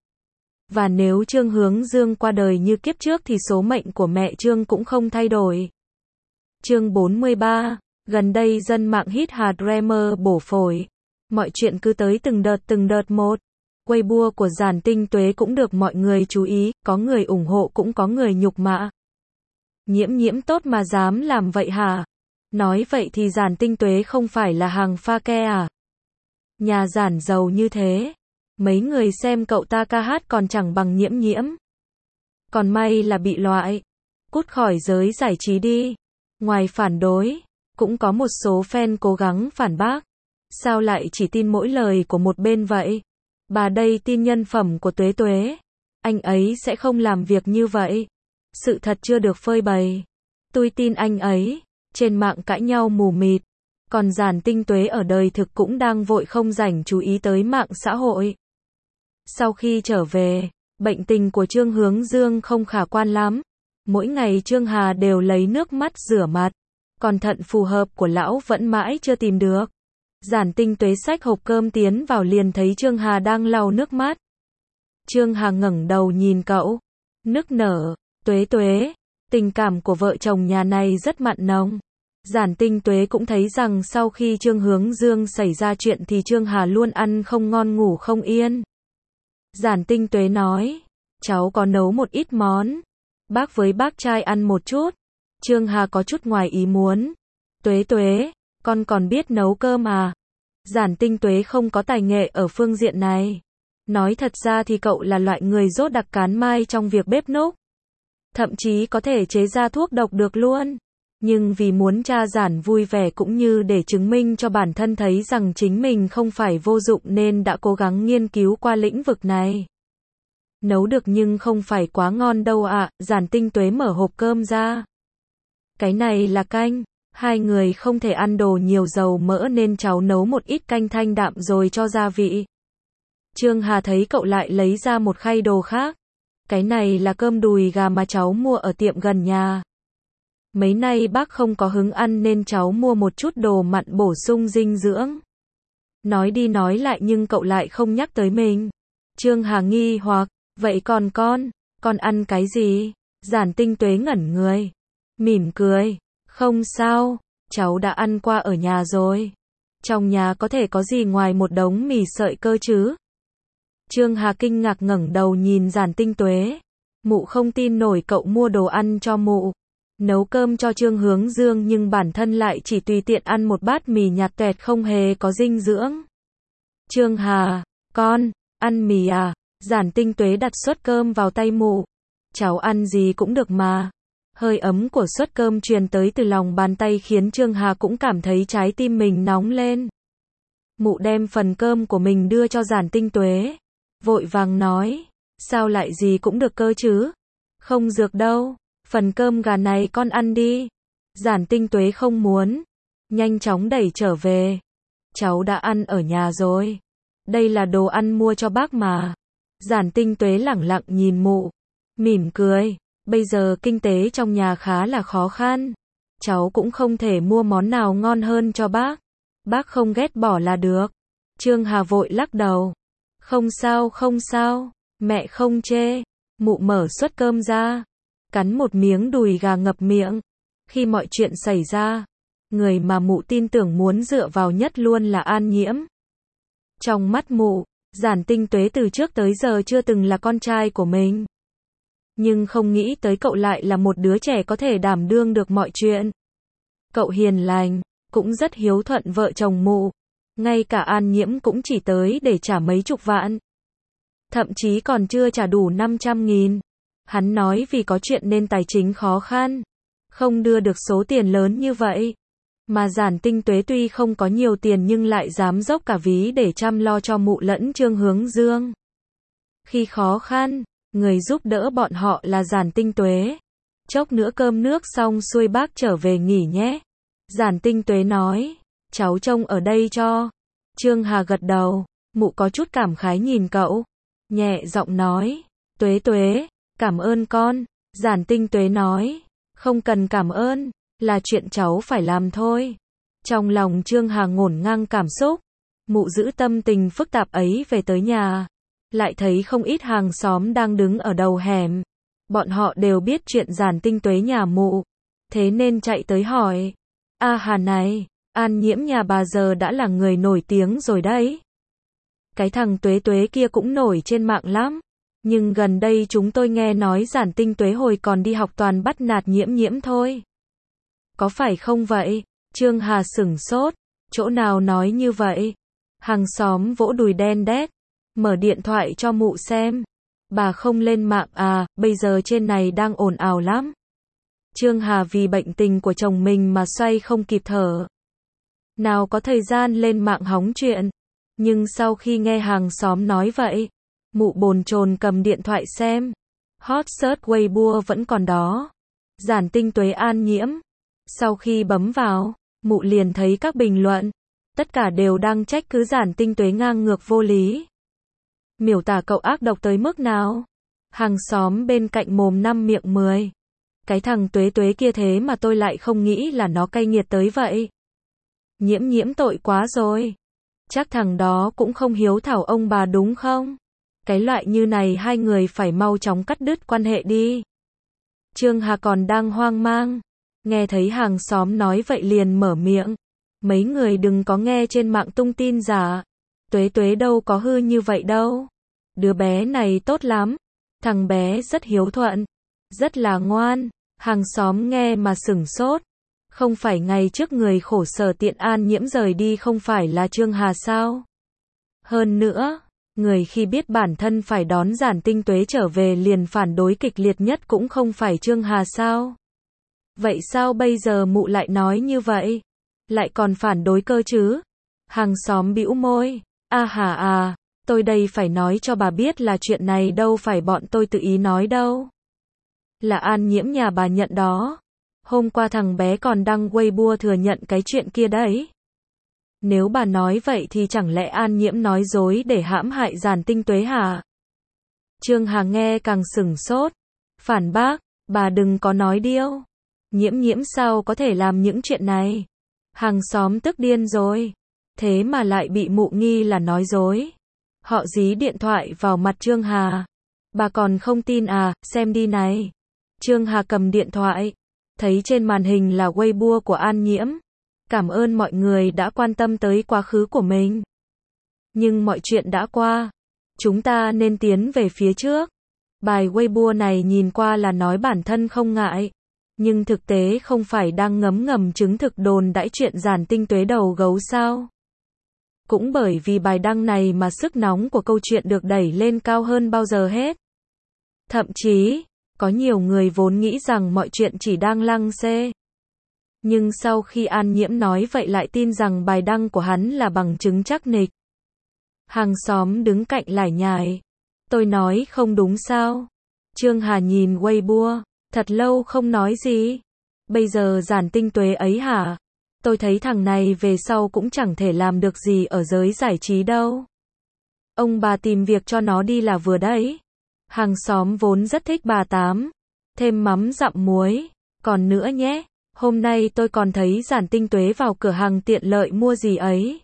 Và nếu Trương Hướng Dương qua đời như kiếp trước thì số mệnh của mẹ Trương cũng không thay đổi. Chương 43, gần đây dân mạng hít hạt Dreamer bổ phổi. Mọi chuyện cứ tới từng đợt một. Weibo của Giản Tinh Tuế cũng được mọi người chú ý, có người ủng hộ cũng có người nhục mạ. Nhiễm Nhiễm tốt mà dám làm vậy hả? Nói vậy thì Giản Tinh Tuế không phải là hàng pha ke à? Nhà Giản giàu như thế. Mấy người xem cậu ta ca hát còn chẳng bằng Nhiễm Nhiễm. Còn may là bị loại. Cút khỏi giới giải trí đi. Ngoài phản đối, cũng có một số fan cố gắng phản bác. Sao lại chỉ tin mỗi lời của một bên vậy? Bà đây tin nhân phẩm của Tuế Tuế. Anh ấy sẽ không làm việc như vậy. Sự thật chưa được phơi bày. Tôi tin anh ấy. Trên mạng cãi nhau mù mịt. Còn Giản Tinh Tuế ở đời thực cũng đang vội không rảnh chú ý tới mạng xã hội. Sau khi trở về, bệnh tình của Trương Hướng Dương không khả quan lắm. Mỗi ngày Trương Hà đều lấy nước mắt rửa mặt. Còn thận phù hợp của lão vẫn mãi chưa tìm được. Giản Tinh Tuế xách hộp cơm tiến vào liền thấy Trương Hà đang lau nước mắt. Trương Hà ngẩng đầu nhìn cậu. Nức nở, Tuế Tuế, tình cảm của vợ chồng nhà này rất mặn nồng. Giản Tinh Tuế cũng thấy rằng sau khi Trương Hướng Dương xảy ra chuyện thì Trương Hà luôn ăn không ngon ngủ không yên. Giản Tinh Tuế nói, cháu có nấu một ít món, bác với bác trai ăn một chút. Trương Hà có chút ngoài ý muốn. Tuế Tuế, con còn biết nấu cơm à? Giản Tinh Tuế không có tài nghệ ở phương diện này. Nói thật ra thì cậu là loại người dốt đặc cán mai trong việc bếp núc. Thậm chí có thể chế ra thuốc độc được luôn. Nhưng vì muốn cha Giản vui vẻ cũng như để chứng minh cho bản thân thấy rằng chính mình không phải vô dụng nên đã cố gắng nghiên cứu qua lĩnh vực này. Nấu được nhưng không phải quá ngon đâu ạ. Giản Tinh Tuế mở hộp cơm ra. Cái này là canh. Hai người không thể ăn đồ nhiều dầu mỡ nên cháu nấu một ít canh thanh đạm rồi cho gia vị. Trương Hà thấy cậu lại lấy ra một khay đồ khác. Cái này là cơm đùi gà mà cháu mua ở tiệm gần nhà. Mấy nay bác không có hứng ăn nên cháu mua một chút đồ mặn bổ sung dinh dưỡng. Nói đi nói lại nhưng cậu lại không nhắc tới mình. Trương Hà nghi hoặc, vậy còn con ăn cái gì? Giản Tinh Tuế ngẩn người, mỉm cười, không sao, cháu đã ăn qua ở nhà rồi. Trong nhà có thể có gì ngoài một đống mì sợi cơ chứ? Trương Hà kinh ngạc ngẩng đầu nhìn Giản Tinh Tuế. Mụ không tin nổi cậu mua đồ ăn cho mụ. Nấu cơm cho Trương Hướng Dương nhưng bản thân lại chỉ tùy tiện ăn một bát mì nhạt toẹt không hề có dinh dưỡng. Trương Hà, con, ăn mì à? Giản Tinh Tuế đặt suất cơm vào tay mụ. Cháu ăn gì cũng được mà. Hơi ấm của suất cơm truyền tới từ lòng bàn tay khiến Trương Hà cũng cảm thấy trái tim mình nóng lên. Mụ đem phần cơm của mình đưa cho Giản Tinh Tuế. Vội vàng nói, sao lại gì cũng được cơ chứ? Không dược đâu, phần cơm gà này con ăn đi. Giản Tinh Tuế không muốn, nhanh chóng đẩy trở về. Cháu đã ăn ở nhà rồi. Đây là đồ ăn mua cho bác mà. Giản Tinh Tuế lẳng lặng nhìn mụ, mỉm cười. Bây giờ kinh tế trong nhà khá là khó khăn. Cháu cũng không thể mua món nào ngon hơn cho bác. Bác không ghét bỏ là được. Trương Hà vội lắc đầu. Không sao, mẹ không chê. Mụ mở suất cơm ra, cắn một miếng đùi gà ngập miệng. Khi mọi chuyện xảy ra, người mà mụ tin tưởng muốn dựa vào nhất luôn là An Nhiễm. Trong mắt mụ, Giản Tinh Tuế từ trước tới giờ chưa từng là con trai của mình. Nhưng không nghĩ tới cậu lại là một đứa trẻ có thể đảm đương được mọi chuyện. Cậu hiền lành, cũng rất hiếu thuận vợ chồng mụ. Ngay cả An Nhiễm cũng chỉ tới để trả mấy chục vạn. Thậm chí còn chưa trả đủ 500.000. Hắn nói vì có chuyện nên tài chính khó khăn, không đưa được số tiền lớn như vậy. Mà Giản Tinh Tuế tuy không có nhiều tiền nhưng lại dám dốc cả ví để chăm lo cho mụ lẫn Trương Hướng Dương. Khi khó khăn, người giúp đỡ bọn họ là Giản Tinh Tuế. Chốc nữa cơm nước xong xuôi bác trở về nghỉ nhé. Giản Tinh Tuế nói, cháu trông ở đây cho. Trương Hà gật đầu, mụ có chút cảm khái nhìn cậu. Nhẹ giọng nói, Tuế Tuế, cảm ơn con. Giản Tinh Tuế nói, không cần cảm ơn, là chuyện cháu phải làm thôi. Trong lòng Trương Hà ngổn ngang cảm xúc. Mụ giữ tâm tình phức tạp ấy về tới nhà. Lại thấy không ít hàng xóm đang đứng ở đầu hẻm. Bọn họ đều biết chuyện Giản Tinh Tuế nhà mụ. Thế nên chạy tới hỏi. A Hà này, An Nhiễm nhà bà giờ đã là người nổi tiếng rồi đấy. Cái thằng Tuế Tuế kia cũng nổi trên mạng lắm. Nhưng gần đây chúng tôi nghe nói Giản Tinh Tuế hồi còn đi học toàn bắt nạt Nhiễm Nhiễm thôi. Có phải không vậy? Trương Hà sửng sốt. Chỗ nào nói như vậy? Hàng xóm vỗ đùi đen đét. Mở điện thoại cho mụ xem. Bà không lên mạng à, bây giờ trên này đang ồn ào lắm. Trương Hà vì bệnh tình của chồng mình mà xoay không kịp thở. Nào có thời gian lên mạng hóng chuyện. Nhưng sau khi nghe hàng xóm nói vậy, mụ bồn chồn cầm điện thoại xem. Hot search Weibo vẫn còn đó. Giản Tinh Tuế An Nhiễm. Sau khi bấm vào, mụ liền thấy các bình luận. Tất cả đều đang trách cứ Giản Tinh Tuế ngang ngược vô lý. Miêu tả cậu ác độc tới mức nào? Hàng xóm bên cạnh mồm 5 miệng 10. Cái thằng Tuế Tuế kia thế mà tôi lại không nghĩ là nó cay nghiệt tới vậy. Nhiễm Nhiễm tội quá rồi. Chắc thằng đó cũng không hiếu thảo ông bà đúng không? Cái loại như này hai người phải mau chóng cắt đứt quan hệ đi. Trương Hà còn đang hoang mang. Nghe thấy hàng xóm nói vậy liền mở miệng. Mấy người đừng có nghe trên mạng tung tin giả. Tuế Tuế đâu có hư như vậy đâu. Đứa bé này tốt lắm. Thằng bé rất hiếu thuận. Rất là ngoan. Hàng xóm nghe mà sửng sốt. Không phải ngày trước người khổ sở tiện An Nhiễm rời đi không phải là Trương Hà sao? Hơn nữa, người khi biết bản thân phải đón Giản Tinh Tuế trở về liền phản đối kịch liệt nhất cũng không phải Trương Hà sao? Vậy sao bây giờ mụ lại nói như vậy? Lại còn phản đối cơ chứ? Hàng xóm bĩu môi. Tôi đây phải nói cho bà biết là chuyện này đâu phải bọn tôi tự ý nói đâu. Là An Nhiễm nhà bà nhận đó. Hôm qua thằng bé còn đăng Weibo thừa nhận cái chuyện kia đấy. Nếu bà nói vậy thì chẳng lẽ An Nhiễm nói dối để hãm hại Giản Tinh Tuế hả? Trương Hà nghe càng sửng sốt. Phản bác, bà đừng có nói điêu. Nhiễm sao có thể làm những chuyện này? Hàng xóm tức điên rồi. Thế mà lại bị mụ nghi là nói dối. Họ dí điện thoại vào mặt Trương Hà. Bà còn không tin à, xem đi này. Trương Hà cầm điện thoại. Thấy trên màn hình là Weibo của An Nhiễm. Cảm ơn mọi người đã quan tâm tới quá khứ của mình. Nhưng mọi chuyện đã qua. Chúng ta nên tiến về phía trước. Bài Weibo này nhìn qua là nói bản thân không ngại. Nhưng thực tế không phải đang ngấm ngầm chứng thực đồn đãi chuyện Giản Tinh Tuế đầu gấu sao? Cũng bởi vì bài đăng này mà sức nóng của câu chuyện được đẩy lên cao hơn bao giờ hết. Thậm chí, có nhiều người vốn nghĩ rằng mọi chuyện chỉ đang lăng xê. Nhưng sau khi An Nhiễm nói vậy lại tin rằng bài đăng của hắn là bằng chứng chắc nịch. Hàng xóm đứng cạnh lải nhải. Tôi nói không đúng sao? Trương Hà nhìn Weibo, thật lâu không nói gì. Bây giờ Giản Tinh Tuế ấy hả? Tôi thấy thằng này về sau cũng chẳng thể làm được gì ở giới giải trí đâu. Ông bà tìm việc cho nó đi là vừa đấy. Hàng xóm vốn rất thích bà Tám. Thêm mắm dặm muối. Còn nữa nhé, hôm nay tôi còn thấy Giản Tinh Tuế vào cửa hàng tiện lợi mua gì ấy.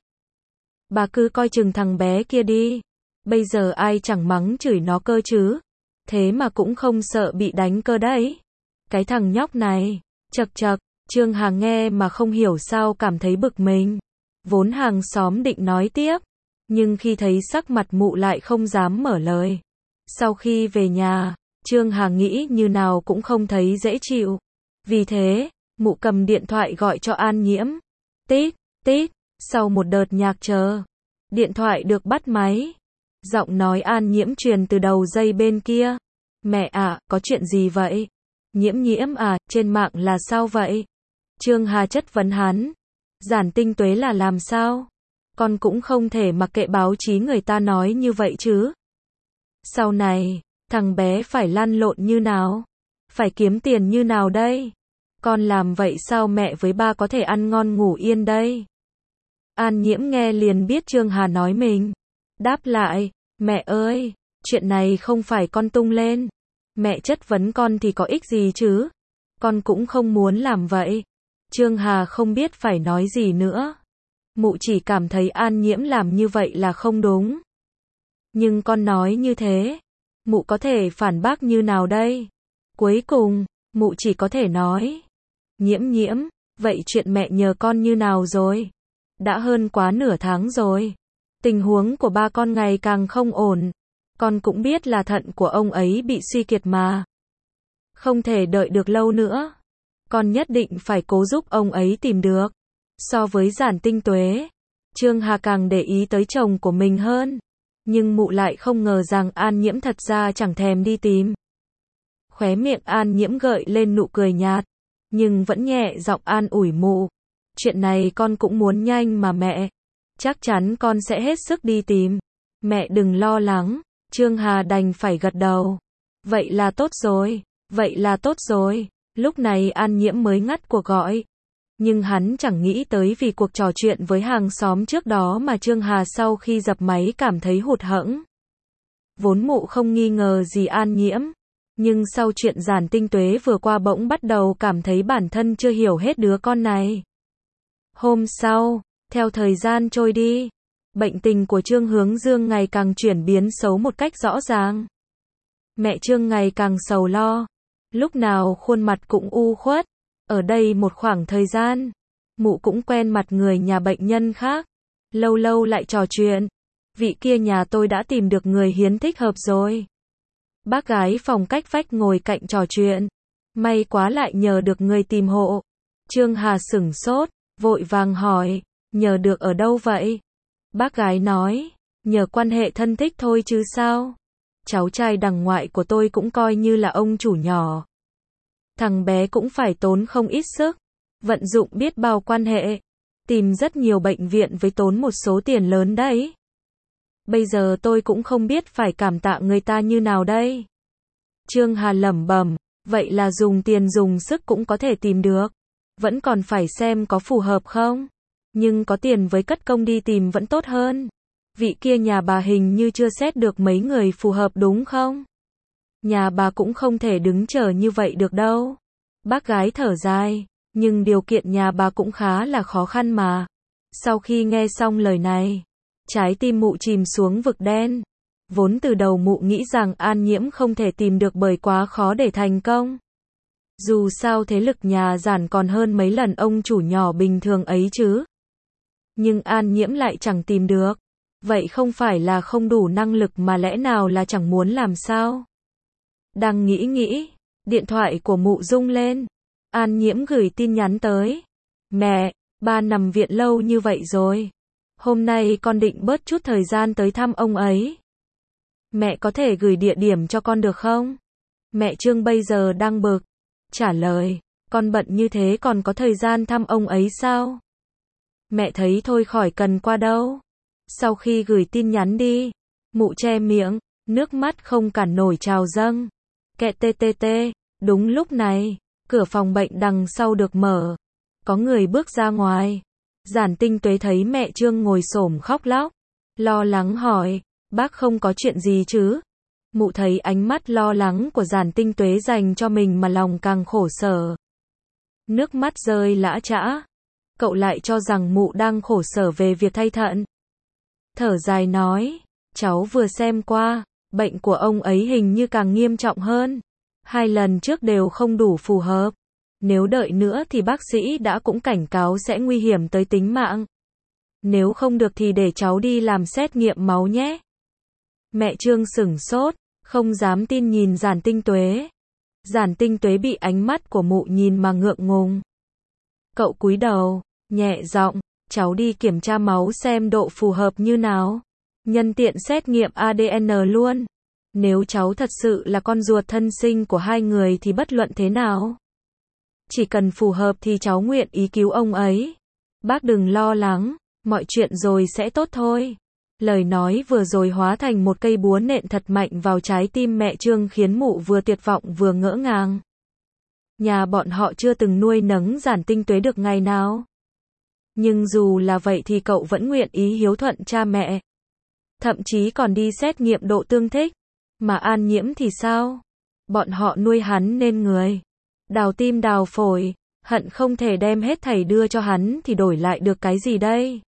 Bà cứ coi chừng thằng bé kia đi. Bây giờ ai chẳng mắng chửi nó cơ chứ. Thế mà cũng không sợ bị đánh cơ đấy. Cái thằng nhóc này. Chậc chậc. Trương Hà nghe mà không hiểu sao cảm thấy bực mình. Vốn hàng xóm định nói tiếp. Nhưng khi thấy sắc mặt mụ lại không dám mở lời. Sau khi về nhà, Trương Hà nghĩ như nào cũng không thấy dễ chịu. Vì thế, mụ cầm điện thoại gọi cho An Nhiễm. Tít, tít, sau một đợt nhạc chờ. Điện thoại được bắt máy. Giọng nói An Nhiễm truyền từ đầu dây bên kia. Mẹ à, có chuyện gì vậy? Nhiễm à, trên mạng là sao vậy? Trương Hà chất vấn hắn. Giản Tinh Tuế là làm sao? Con cũng không thể mặc kệ báo chí người ta nói như vậy chứ. Sau này, thằng bé phải lăn lộn như nào? Phải kiếm tiền như nào đây? Con làm vậy sao mẹ với ba có thể ăn ngon ngủ yên đây? An Nhiễm nghe liền biết Trương Hà nói mình. Đáp lại, mẹ ơi, chuyện này không phải con tung lên. Mẹ chất vấn con thì có ích gì chứ? Con cũng không muốn làm vậy. Trương Hà không biết phải nói gì nữa. Mụ chỉ cảm thấy An Nhiễm làm như vậy là không đúng. Nhưng con nói như thế, mụ có thể phản bác như nào đây? Cuối cùng, mụ chỉ có thể nói. Nhiễm, vậy chuyện mẹ nhờ con như nào rồi? Đã hơn quá nửa tháng rồi. Tình huống của ba con ngày càng không ổn. Con cũng biết là thận của ông ấy bị suy kiệt mà. Không thể đợi được lâu nữa. Con nhất định phải cố giúp ông ấy tìm được. So với Giản Tinh Tuế, Trương Hà càng để ý tới chồng của mình hơn. Nhưng mụ lại không ngờ rằng An Nhiễm thật ra chẳng thèm đi tìm. Khóe miệng An Nhiễm gợi lên nụ cười nhạt. Nhưng vẫn nhẹ giọng an ủi mụ. Chuyện này con cũng muốn nhanh mà mẹ. Chắc chắn con sẽ hết sức đi tìm. Mẹ đừng lo lắng. Trương Hà đành phải gật đầu. Vậy là tốt rồi. Lúc này An Nhiễm mới ngắt cuộc gọi. Nhưng hắn chẳng nghĩ tới vì cuộc trò chuyện với hàng xóm trước đó mà Trương Hà sau khi dập máy cảm thấy hụt hẫng. Vốn mụ không nghi ngờ gì An Nhiễm. Nhưng sau chuyện Giản Tinh Tuế vừa qua bỗng bắt đầu cảm thấy bản thân chưa hiểu hết đứa con này. Hôm sau, theo thời gian trôi đi, bệnh tình của Trương Hướng Dương ngày càng chuyển biến xấu một cách rõ ràng. Mẹ Trương ngày càng sầu lo. Lúc nào khuôn mặt cũng u khuất. Ở đây một khoảng thời gian, mụ cũng quen mặt người nhà bệnh nhân khác. Lâu lâu lại trò chuyện. Vị kia nhà tôi đã tìm được người hiến thích hợp rồi. Bác gái phòng cách vách ngồi cạnh trò chuyện. May quá lại nhờ được người tìm hộ. Trương Hà sửng sốt, vội vàng hỏi, nhờ được ở đâu vậy? Bác gái nói, nhờ quan hệ thân thích thôi chứ sao. Cháu trai đằng ngoại của tôi cũng coi như là ông chủ nhỏ. Thằng bé cũng phải tốn không ít sức, vận dụng biết bao quan hệ, tìm rất nhiều bệnh viện với tốn một số tiền lớn đấy. Bây giờ tôi cũng không biết phải cảm tạ người ta như nào đây. Trương Hà lẩm bẩm, vậy là dùng tiền dùng sức cũng có thể tìm được. Vẫn còn phải xem có phù hợp không. Nhưng có tiền với cất công đi tìm vẫn tốt hơn. Vị kia nhà bà hình như chưa xét được mấy người phù hợp đúng không? Nhà bà cũng không thể đứng chờ như vậy được đâu. Bác gái thở dài, nhưng điều kiện nhà bà cũng khá là khó khăn mà. Sau khi nghe xong lời này, trái tim mụ chìm xuống vực đen. Vốn từ đầu mụ nghĩ rằng An Nhiễm không thể tìm được bởi quá khó để thành công. Dù sao thế lực nhà Giản còn hơn mấy lần ông chủ nhỏ bình thường ấy chứ. Nhưng An Nhiễm lại chẳng tìm được. Vậy không phải là không đủ năng lực mà lẽ nào là chẳng muốn làm sao? Đang nghĩ, điện thoại của mụ rung lên. An Nhiễm gửi tin nhắn tới. Mẹ, ba nằm viện lâu như vậy rồi. Hôm nay con định bớt chút thời gian tới thăm ông ấy. Mẹ có thể gửi địa điểm cho con được không? Mẹ Trương bây giờ đang bực. Trả lời, con bận như thế còn có thời gian thăm ông ấy sao? Mẹ thấy thôi khỏi cần qua đâu. Sau khi gửi tin nhắn đi, mụ che miệng, nước mắt không cản nổi trào dâng. Kẹ tê tê tê, đúng lúc này, cửa phòng bệnh đằng sau được mở. Có người bước ra ngoài. Giản Tinh Tuế thấy mẹ Trương ngồi xổm khóc lóc. Lo lắng hỏi, bác không có chuyện gì chứ? Mụ thấy ánh mắt lo lắng của Giản Tinh Tuế dành cho mình mà lòng càng khổ sở. Nước mắt rơi lã chã. Cậu lại cho rằng mụ đang khổ sở về việc thay thận. Thở dài nói, cháu vừa xem qua, bệnh của ông ấy hình như càng nghiêm trọng hơn. 2 lần trước đều không đủ phù hợp. Nếu đợi nữa thì bác sĩ đã cũng cảnh cáo sẽ nguy hiểm tới tính mạng. Nếu không được thì để cháu đi làm xét nghiệm máu nhé. Mẹ Trương sửng sốt, không dám tin nhìn Giản Tinh Tuế. Giản Tinh Tuế bị ánh mắt của mụ nhìn mà ngượng ngùng. Cậu cúi đầu, nhẹ giọng, cháu đi kiểm tra máu xem độ phù hợp như nào. Nhân tiện xét nghiệm ADN luôn. Nếu cháu thật sự là con ruột thân sinh của hai người thì bất luận thế nào, chỉ cần phù hợp thì cháu nguyện ý cứu ông ấy. Bác đừng lo lắng, mọi chuyện rồi sẽ tốt thôi. Lời nói vừa rồi hóa thành một cây búa nện thật mạnh vào trái tim mẹ Trương khiến mụ vừa tuyệt vọng vừa ngỡ ngàng. Nhà bọn họ chưa từng nuôi nấng Giản Tinh Tuế được ngày nào. Nhưng dù là vậy thì cậu vẫn nguyện ý hiếu thuận cha mẹ. Thậm chí còn đi xét nghiệm độ tương thích. Mà An Nhiễm thì sao? Bọn họ nuôi hắn nên người. Đào tim đào phổi, hận không thể đem hết thảy đưa cho hắn thì đổi lại được cái gì đây?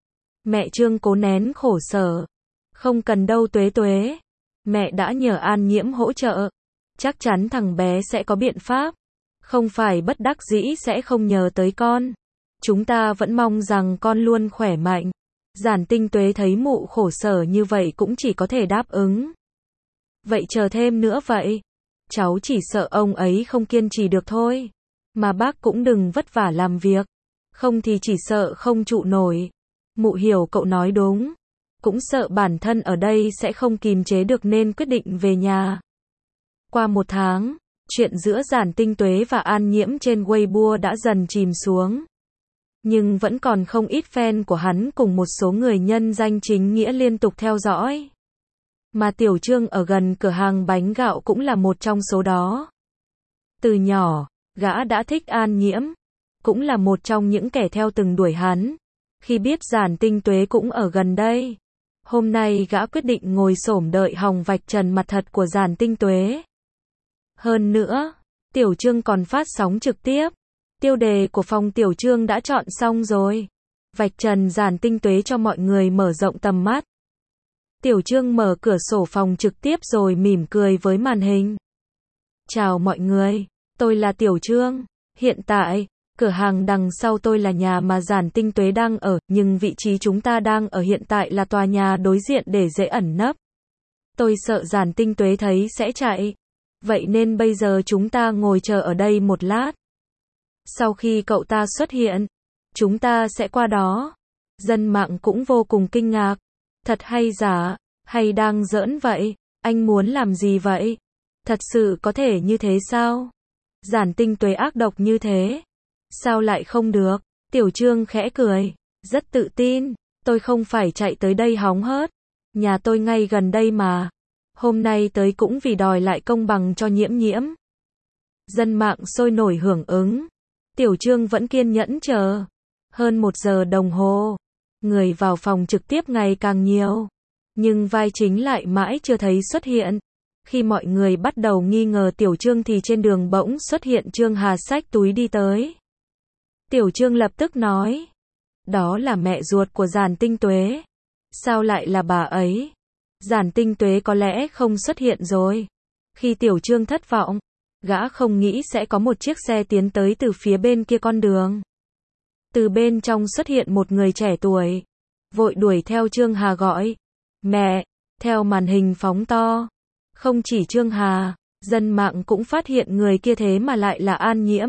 Mẹ Trương cố nén khổ sở. Không cần đâu Tuế Tuế. Mẹ đã nhờ An Nhiễm hỗ trợ. Chắc chắn thằng bé sẽ có biện pháp. Không phải bất đắc dĩ sẽ không nhờ tới con. Chúng ta vẫn mong rằng con luôn khỏe mạnh. Giản Tinh Tuế thấy mụ khổ sở như vậy cũng chỉ có thể đáp ứng. Vậy chờ thêm nữa vậy. Cháu chỉ sợ ông ấy không kiên trì được thôi. Mà bác cũng đừng vất vả làm việc. Không thì chỉ sợ không trụ nổi. Mụ hiểu cậu nói đúng. Cũng sợ bản thân ở đây sẽ không kìm chế được nên quyết định về nhà. Qua 1 tháng, chuyện giữa Giản Tinh Tuế và An Nhiễm trên Weibo đã dần chìm xuống. Nhưng vẫn còn không ít fan của hắn cùng một số người nhân danh chính nghĩa liên tục theo dõi. Mà Tiểu Trương ở gần cửa hàng bánh gạo cũng là một trong số đó. Từ nhỏ, gã đã thích An Nhiễm. Cũng là một trong những kẻ theo từng đuổi hắn. Khi biết Giản Tinh Tuế cũng ở gần đây. Hôm nay gã quyết định ngồi xổm đợi hòng vạch trần mặt thật của Giản Tinh Tuế. Hơn nữa, Tiểu Trương còn phát sóng trực tiếp. Tiêu đề của phòng Tiểu Trương đã chọn xong rồi. Vạch trần Giản Tinh Tuế cho mọi người mở rộng tầm mắt. Tiểu Trương mở cửa sổ phòng trực tiếp rồi mỉm cười với màn hình. Chào mọi người, tôi là Tiểu Trương. Hiện tại, cửa hàng đằng sau tôi là nhà mà Giản Tinh Tuế đang ở, nhưng vị trí chúng ta đang ở hiện tại là tòa nhà đối diện để dễ ẩn nấp. Tôi sợ Giản Tinh Tuế thấy sẽ chạy. Vậy nên bây giờ chúng ta ngồi chờ ở đây một lát. Sau khi cậu ta xuất hiện, chúng ta sẽ qua đó. Dân mạng cũng vô cùng kinh ngạc. Thật hay giả, hay đang giỡn vậy? Anh muốn làm gì vậy? Thật sự có thể như thế sao? Giản Tinh Tuế ác độc như thế. Sao lại không được? Tiểu Trương khẽ cười. Rất tự tin. Tôi không phải chạy tới đây hóng hớt. Nhà tôi ngay gần đây mà. Hôm nay tới cũng vì đòi lại công bằng cho Nhiễm Nhiễm. Dân mạng sôi nổi hưởng ứng. Tiểu Trương vẫn kiên nhẫn chờ. Hơn 1 giờ đồng hồ. Người vào phòng trực tiếp ngày càng nhiều. Nhưng vai chính lại mãi chưa thấy xuất hiện. Khi mọi người bắt đầu nghi ngờ Tiểu Trương thì trên đường bỗng xuất hiện Trương Hà xách túi đi tới. Tiểu Trương lập tức nói. Đó là mẹ ruột của Giản Tinh Tuế. Sao lại là bà ấy? Giản Tinh Tuế có lẽ không xuất hiện rồi. Khi Tiểu Trương thất vọng, gã không nghĩ sẽ có một chiếc xe tiến tới từ phía bên kia con đường. Từ bên trong xuất hiện một người trẻ tuổi. Vội đuổi theo Trương Hà gọi. Mẹ! Theo màn hình phóng to. Không chỉ Trương Hà, dân mạng cũng phát hiện người kia thế mà lại là An Nhiễm.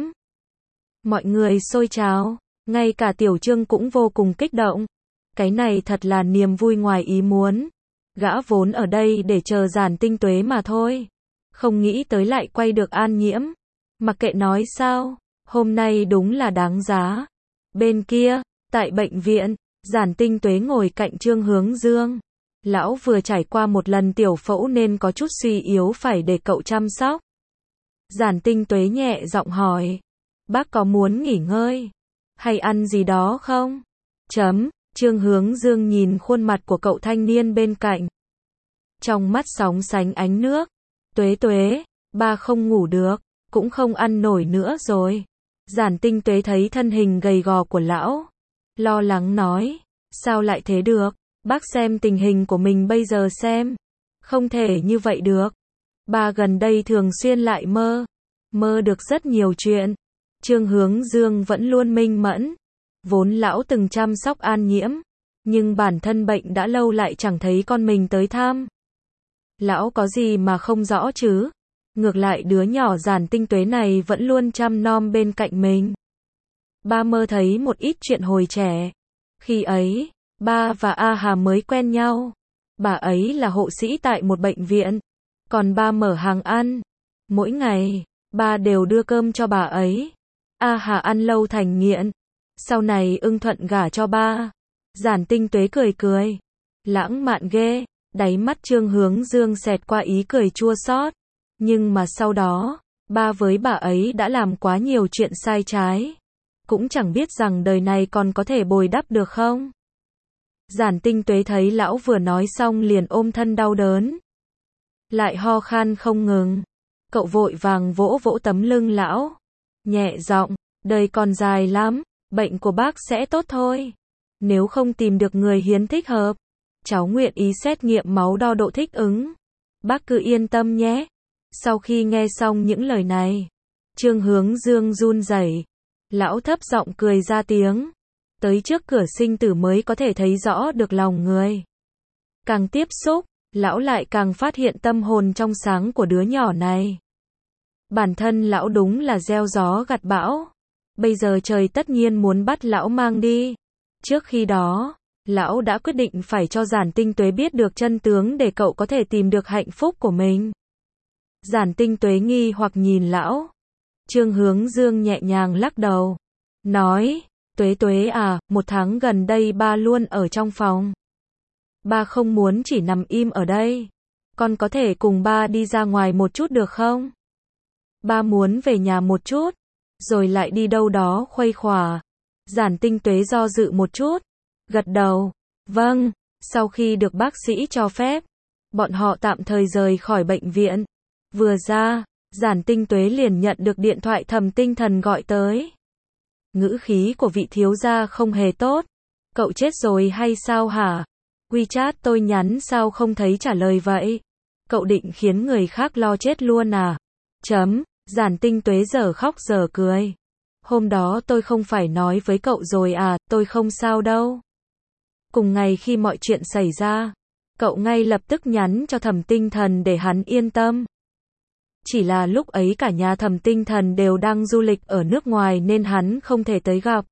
Mọi người xôi trào, ngay cả Tiểu Trương cũng vô cùng kích động. Cái này thật là niềm vui ngoài ý muốn. Gã vốn ở đây để chờ Giản Tinh Tuế mà thôi. Không nghĩ tới lại quay được An Nhiễm. Mặc kệ nói sao, hôm nay đúng là đáng giá. Bên kia, tại bệnh viện, Giản Tinh Tuế ngồi cạnh Trương Hướng Dương. Lão vừa trải qua một lần tiểu phẫu nên có chút suy yếu phải để cậu chăm sóc. Giản Tinh Tuế nhẹ giọng hỏi. Bác có muốn nghỉ ngơi? Hay ăn gì đó không? Trương Hướng Dương nhìn khuôn mặt của cậu thanh niên bên cạnh. Trong mắt sóng sánh ánh nước. Tuế Tuế, ba không ngủ được, cũng không ăn nổi nữa rồi. Giản Tinh Tuế thấy thân hình gầy gò của lão. Lo lắng nói. Sao lại thế được? Bác xem tình hình của mình bây giờ xem. Không thể như vậy được. Ba gần đây thường xuyên lại mơ được rất nhiều chuyện. Trương Hướng Dương vẫn luôn minh mẫn. Vốn lão từng chăm sóc An Nhiễm, nhưng bản thân bệnh đã lâu lại chẳng thấy con mình tới thăm. Lão có gì mà không rõ chứ? Ngược lại đứa nhỏ Giản Tinh Tuế này vẫn luôn chăm nom bên cạnh mình. Ba mơ thấy một ít chuyện hồi trẻ. Khi ấy, ba và A Hà mới quen nhau. Bà ấy là hộ sĩ tại một bệnh viện, còn ba mở hàng ăn. Mỗi ngày, ba đều đưa cơm cho bà ấy. A Hà ăn lâu thành nghiện. Sau này ưng thuận gả cho ba. Giản Tinh Tuế cười cười. Lãng mạn ghê. Đáy mắt Trương Hướng Dương xẹt qua ý cười chua xót. Nhưng mà sau đó, ba với bà ấy đã làm quá nhiều chuyện sai trái. Cũng chẳng biết rằng đời này còn có thể bồi đắp được không? Giản Tinh Tuế thấy lão vừa nói xong liền ôm thân đau đớn. Lại ho khan không ngừng. Cậu vội vàng vỗ vỗ tấm lưng lão. Nhẹ giọng, đời còn dài lắm, bệnh của bác sẽ tốt thôi. Nếu không tìm được người hiến thích hợp, cháu nguyện ý xét nghiệm máu đo độ thích ứng. Bác cứ yên tâm nhé. Sau khi nghe xong những lời này, Trương Hướng Dương run rẩy. Lão thấp giọng cười ra tiếng. Tới trước cửa sinh tử mới có thể thấy rõ được lòng người. Càng tiếp xúc, lão lại càng phát hiện tâm hồn trong sáng của đứa nhỏ này. Bản thân lão đúng là gieo gió gặt bão. Bây giờ trời tất nhiên muốn bắt lão mang đi. Trước khi đó, lão đã quyết định phải cho Giản Tinh Tuế biết được chân tướng để cậu có thể tìm được hạnh phúc của mình. Giản Tinh Tuế nghi hoặc nhìn lão. Trương Hướng Dương nhẹ nhàng lắc đầu. Nói, Tuế Tuế à, 1 tháng gần đây ba luôn ở trong phòng. Ba không muốn chỉ nằm im ở đây. Con có thể cùng ba đi ra ngoài một chút được không? Ba muốn về nhà một chút, rồi lại đi đâu đó khuây khỏa. Giản Tinh Tuế do dự một chút, gật đầu. Vâng, sau khi được bác sĩ cho phép, bọn họ tạm thời rời khỏi bệnh viện. Vừa ra, Giản Tinh Tuế liền nhận được điện thoại Thẩm Tinh Thần gọi tới. Ngữ khí của vị thiếu gia không hề tốt. Cậu chết rồi hay sao hả? WeChat tôi nhắn sao không thấy trả lời vậy? Cậu định khiến người khác lo chết luôn à? Giản Tinh Tuế giờ khóc giờ cười. Hôm đó tôi không phải nói với cậu rồi à, tôi không sao đâu. Cùng ngày khi mọi chuyện xảy ra, cậu ngay lập tức nhắn cho Thẩm Tinh Thần để hắn yên tâm. Chỉ là lúc ấy cả nhà Thẩm Tinh Thần đều đang du lịch ở nước ngoài nên hắn không thể tới gặp.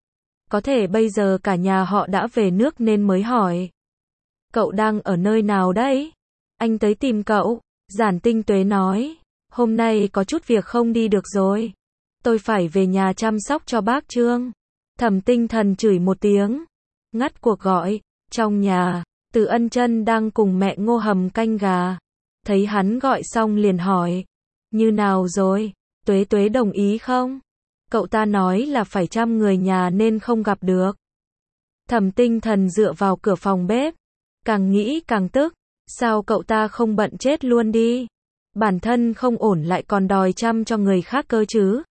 Có thể bây giờ cả nhà họ đã về nước nên mới hỏi. Cậu đang ở nơi nào đấy? Anh tới tìm cậu. Giản Tinh Tuế nói. Hôm nay có chút việc không đi được rồi. Tôi phải về nhà chăm sóc cho bác Trương. Thẩm Tinh Thần chửi một tiếng. Ngắt cuộc gọi. Trong nhà, Từ Ân Chân đang cùng mẹ Ngô hầm canh gà. Thấy hắn gọi xong liền hỏi. Như nào rồi? Tuế Tuế đồng ý không? Cậu ta nói là phải chăm người nhà nên không gặp được. Thẩm Tinh Thần dựa vào cửa phòng bếp. Càng nghĩ càng tức. Sao cậu ta không bận chết luôn đi? Bản thân không ổn lại còn đòi chăm cho người khác cơ chứ?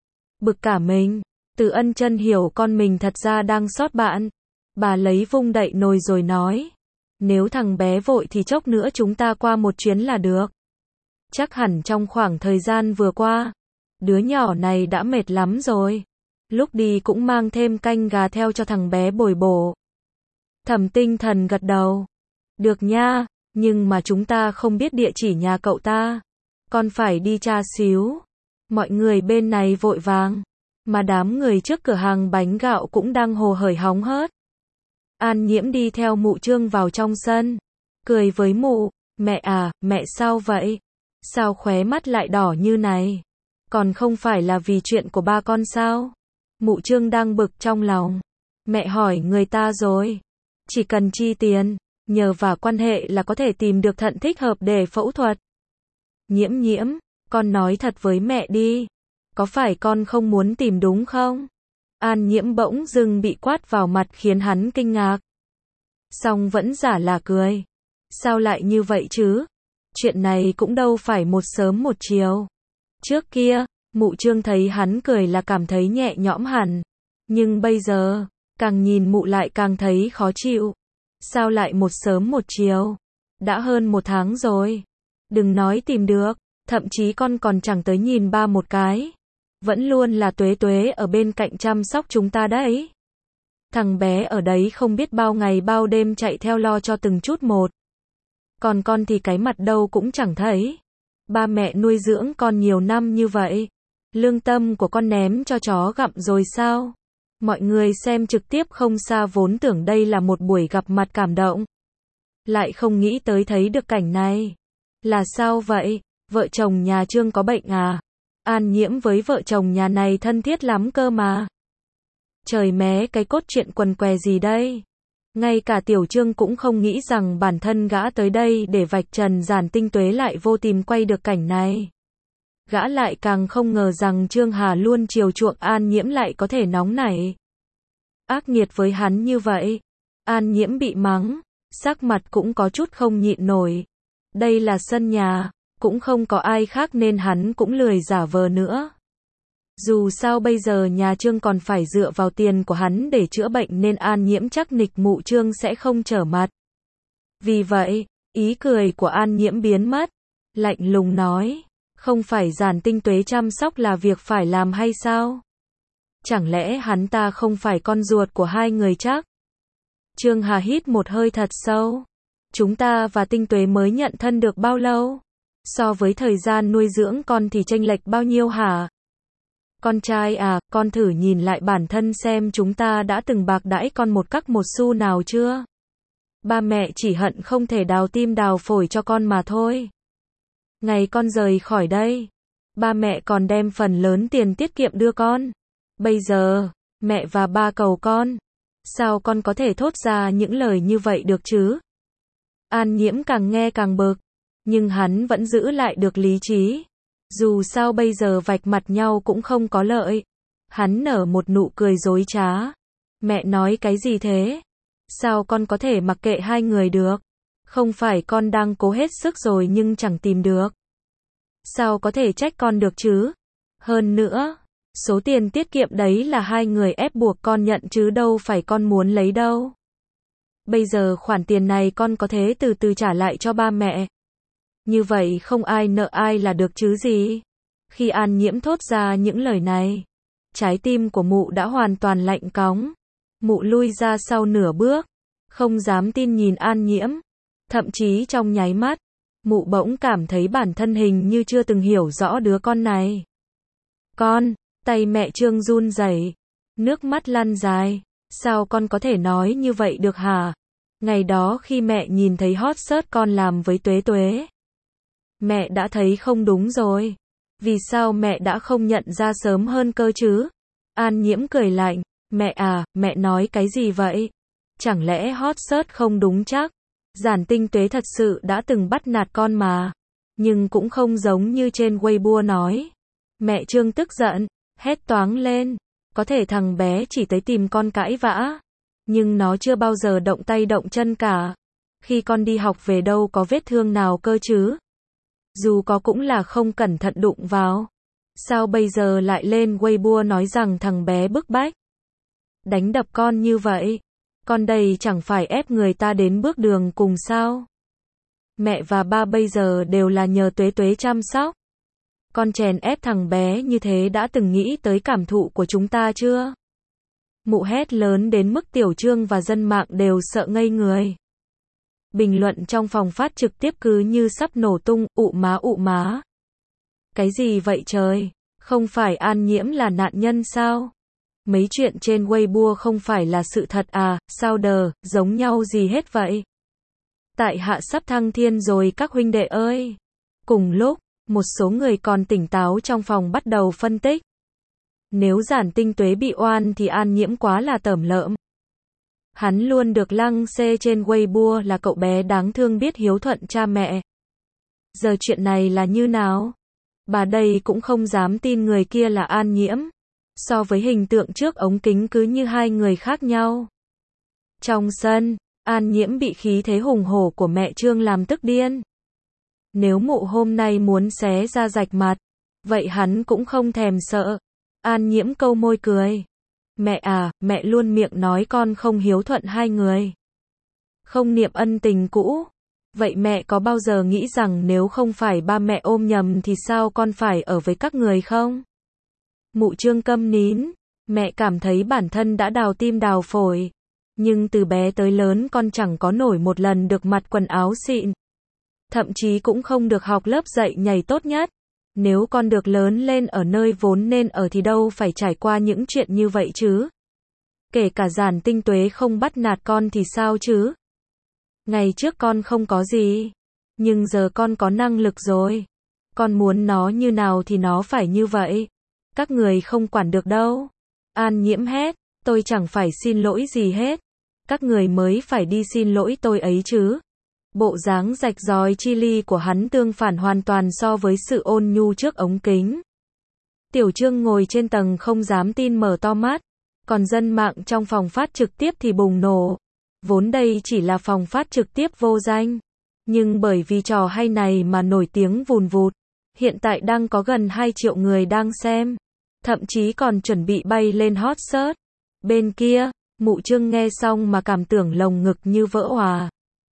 Bực cả mình. Từ Ân Chân hiểu con mình thật ra đang sót bạn. Bà lấy vung đậy nồi rồi nói. Nếu thằng bé vội thì chốc nữa chúng ta qua một chuyến là được. Chắc hẳn trong khoảng thời gian vừa qua, đứa nhỏ này đã mệt lắm rồi. Lúc đi cũng mang thêm canh gà theo cho thằng bé bồi bổ. Thẩm Tinh Thần gật đầu. Được nha, nhưng mà chúng ta không biết địa chỉ nhà cậu ta. Con phải đi tra xíu. Mọi người bên này vội vàng. Mà đám người trước cửa hàng bánh gạo cũng đang hồ hởi hóng hớt. An Nhiễm đi theo mụ Trương vào trong sân. Cười với mụ. Mẹ à, mẹ sao vậy? Sao khóe mắt lại đỏ như này? Còn không phải là vì chuyện của ba con sao? Mụ Trương đang bực trong lòng. Mẹ hỏi người ta rồi. Chỉ cần chi tiền, nhờ vào quan hệ là có thể tìm được thận thích hợp để phẫu thuật. Nhiễm Nhiễm, con nói thật với mẹ đi. Có phải con không muốn tìm đúng không? An Nhiễm bỗng dưng bị quát vào mặt khiến hắn kinh ngạc. Song vẫn giả là cười. Sao lại như vậy chứ? Chuyện này cũng đâu phải một sớm một chiều. Trước kia, mụ Trương thấy hắn cười là cảm thấy nhẹ nhõm hẳn. Nhưng bây giờ, càng nhìn mụ lại càng thấy khó chịu. Sao lại một sớm một chiều? Đã hơn 1 tháng rồi. Đừng nói tìm được, thậm chí con còn chẳng tới nhìn ba một cái. Vẫn luôn là Tuế Tuế ở bên cạnh chăm sóc chúng ta đấy. Thằng bé ở đấy không biết bao ngày bao đêm chạy theo lo cho từng chút một. Còn con thì cái mặt đâu cũng chẳng thấy. Ba mẹ nuôi dưỡng con nhiều năm như vậy. Lương tâm của con ném cho chó gặm rồi sao? Mọi người xem trực tiếp không xa vốn tưởng đây là một buổi gặp mặt cảm động. Lại không nghĩ tới thấy được cảnh này. Là sao vậy? Vợ chồng nhà Trương có bệnh à? An Nhiễm với vợ chồng nhà này thân thiết lắm cơ mà. Trời mé cái cốt truyện quần què gì đây? Ngay cả Tiểu Trương cũng không nghĩ rằng bản thân gã tới đây để vạch trần Giản Tinh Tuế lại vô tình quay được cảnh này. Gã lại càng không ngờ rằng Trương Hà luôn chiều chuộng An Nhiễm lại có thể nóng nảy. Ác nghiệt với hắn như vậy. An Nhiễm bị mắng, sắc mặt cũng có chút không nhịn nổi. Đây là sân nhà, cũng không có ai khác nên hắn cũng lười giả vờ nữa. Dù sao bây giờ nhà Trương còn phải dựa vào tiền của hắn để chữa bệnh nên An Nhiễm chắc nịch mụ Trương sẽ không trở mặt. Vì vậy, ý cười của An Nhiễm biến mất. Lạnh lùng nói, không phải Giản Tinh Tuế chăm sóc là việc phải làm hay sao? Chẳng lẽ hắn ta không phải con ruột của hai người chắc? Trương Hà hít một hơi thật sâu. Chúng ta và Tinh Tuế mới nhận thân được bao lâu? So với thời gian nuôi dưỡng con thì chênh lệch bao nhiêu hả? Con trai à, con thử nhìn lại bản thân xem chúng ta đã từng bạc đãi con một cắc một xu nào chưa? Ba mẹ chỉ hận không thể đào tim đào phổi cho con mà thôi. Ngày con rời khỏi đây, ba mẹ còn đem phần lớn tiền tiết kiệm đưa con. Bây giờ, mẹ và ba cầu con. Sao con có thể thốt ra những lời như vậy được chứ? An Nhiễm càng nghe càng bực, nhưng hắn vẫn giữ lại được lý trí. Dù sao bây giờ vạch mặt nhau cũng không có lợi. Hắn nở một nụ cười dối trá. Mẹ nói cái gì thế? Sao con có thể mặc kệ hai người được? Không phải con đang cố hết sức rồi nhưng chẳng tìm được. Sao có thể trách con được chứ? Hơn nữa, số tiền tiết kiệm đấy là hai người ép buộc con nhận chứ đâu phải con muốn lấy đâu. Bây giờ khoản tiền này con có thể từ từ trả lại cho ba mẹ. Như vậy không ai nợ ai là được chứ gì? Khi An Nhiễm thốt ra những lời này, Trái tim của mụ đã hoàn toàn lạnh cóng. Mụ lui ra sau nửa bước, không dám tin nhìn An Nhiễm. Thậm chí trong nháy mắt, mụ bỗng cảm thấy bản thân hình như chưa từng hiểu rõ đứa con này. Con, tay mẹ Trương run rẩy, nước mắt lăn dài. Sao con có thể nói như vậy được hả? Ngày đó khi mẹ nhìn thấy hot search con làm với Tuế Tuế, mẹ đã thấy không đúng rồi. Vì sao mẹ đã không nhận ra sớm hơn cơ chứ? An Nhiễm cười lạnh, mẹ à, mẹ nói cái gì vậy? Chẳng lẽ hot search không đúng chắc? Giản Tinh Tuế thật sự đã từng bắt nạt con mà. Nhưng cũng không giống như trên Weibo nói. Mẹ Trương tức giận, hét toáng lên. Có thể thằng bé chỉ tới tìm con cãi vã. Nhưng nó chưa bao giờ động tay động chân cả. Khi con đi học về đâu có vết thương nào cơ chứ? Dù có cũng là không cẩn thận đụng vào. Sao bây giờ lại lên Weibo nói rằng thằng bé bức bách đánh đập con như vậy? Con đây chẳng phải ép người ta đến bước đường cùng sao? Mẹ và ba bây giờ đều là nhờ Tuế Tuế chăm sóc. Con chèn ép thằng bé như thế đã từng nghĩ tới cảm thụ của chúng ta chưa? Mụ hét lớn đến mức Tiểu Trương và dân mạng đều sợ ngây người. Bình luận trong phòng phát trực tiếp cứ như sắp nổ tung, ụ má. Cái gì vậy trời? Không phải An Nhiễm là nạn nhân sao? Mấy chuyện trên Weibo không phải là sự thật à, sao đờ, giống nhau gì hết vậy? Tại hạ sắp thăng thiên rồi các huynh đệ ơi. Cùng lúc, một số người còn tỉnh táo trong phòng bắt đầu phân tích. Nếu Giản Tinh Tuế bị oan thì An Nhiễm quá là tởm lợm. Hắn luôn được lăng xê trên Weibo là cậu bé đáng thương biết hiếu thuận cha mẹ. Giờ chuyện này là như nào? Bà đây cũng không dám tin người kia là An Nhiễm. So với hình tượng trước ống kính cứ như hai người khác nhau. Trong sân, An Nhiễm bị khí thế hùng hổ của mẹ Trương làm tức điên. Nếu mụ hôm nay muốn xé ra rạch mặt, vậy hắn cũng không thèm sợ. An Nhiễm câu môi cười. Mẹ à, mẹ luôn miệng nói con không hiếu thuận hai người. Không niệm ân tình cũ. Vậy mẹ có bao giờ nghĩ rằng nếu không phải ba mẹ ôm nhầm thì sao con phải ở với các người không? Mụ Trương câm nín. Mẹ cảm thấy bản thân đã đào tim đào phổi. Nhưng từ bé tới lớn con chẳng có nổi một lần được mặc quần áo xịn. Thậm chí cũng không được học lớp dạy nhảy tốt nhất. Nếu con được lớn lên ở nơi vốn nên ở thì đâu phải trải qua những chuyện như vậy chứ. Kể cả Giản Tinh Tuế không bắt nạt con thì sao chứ? Ngày trước con không có gì. Nhưng giờ con có năng lực rồi. Con muốn nó như nào thì nó phải như vậy. Các người không quản được đâu. An Nhiễm hét, tôi chẳng phải xin lỗi gì hết. Các người mới phải đi xin lỗi tôi ấy chứ. Bộ dáng rạch ròi chi ly của hắn tương phản hoàn toàn so với sự ôn nhu trước ống kính. Tiểu Trương ngồi trên tầng không dám tin mở to mắt. Còn dân mạng trong phòng phát trực tiếp thì bùng nổ. Vốn đây chỉ là phòng phát trực tiếp vô danh. Nhưng bởi vì trò hay này mà nổi tiếng vùn vụt. Hiện tại đang có gần 2 triệu người đang xem. Thậm chí còn chuẩn bị bay lên hot search. Bên kia, mụ Trương nghe xong mà cảm tưởng lồng ngực như vỡ òa.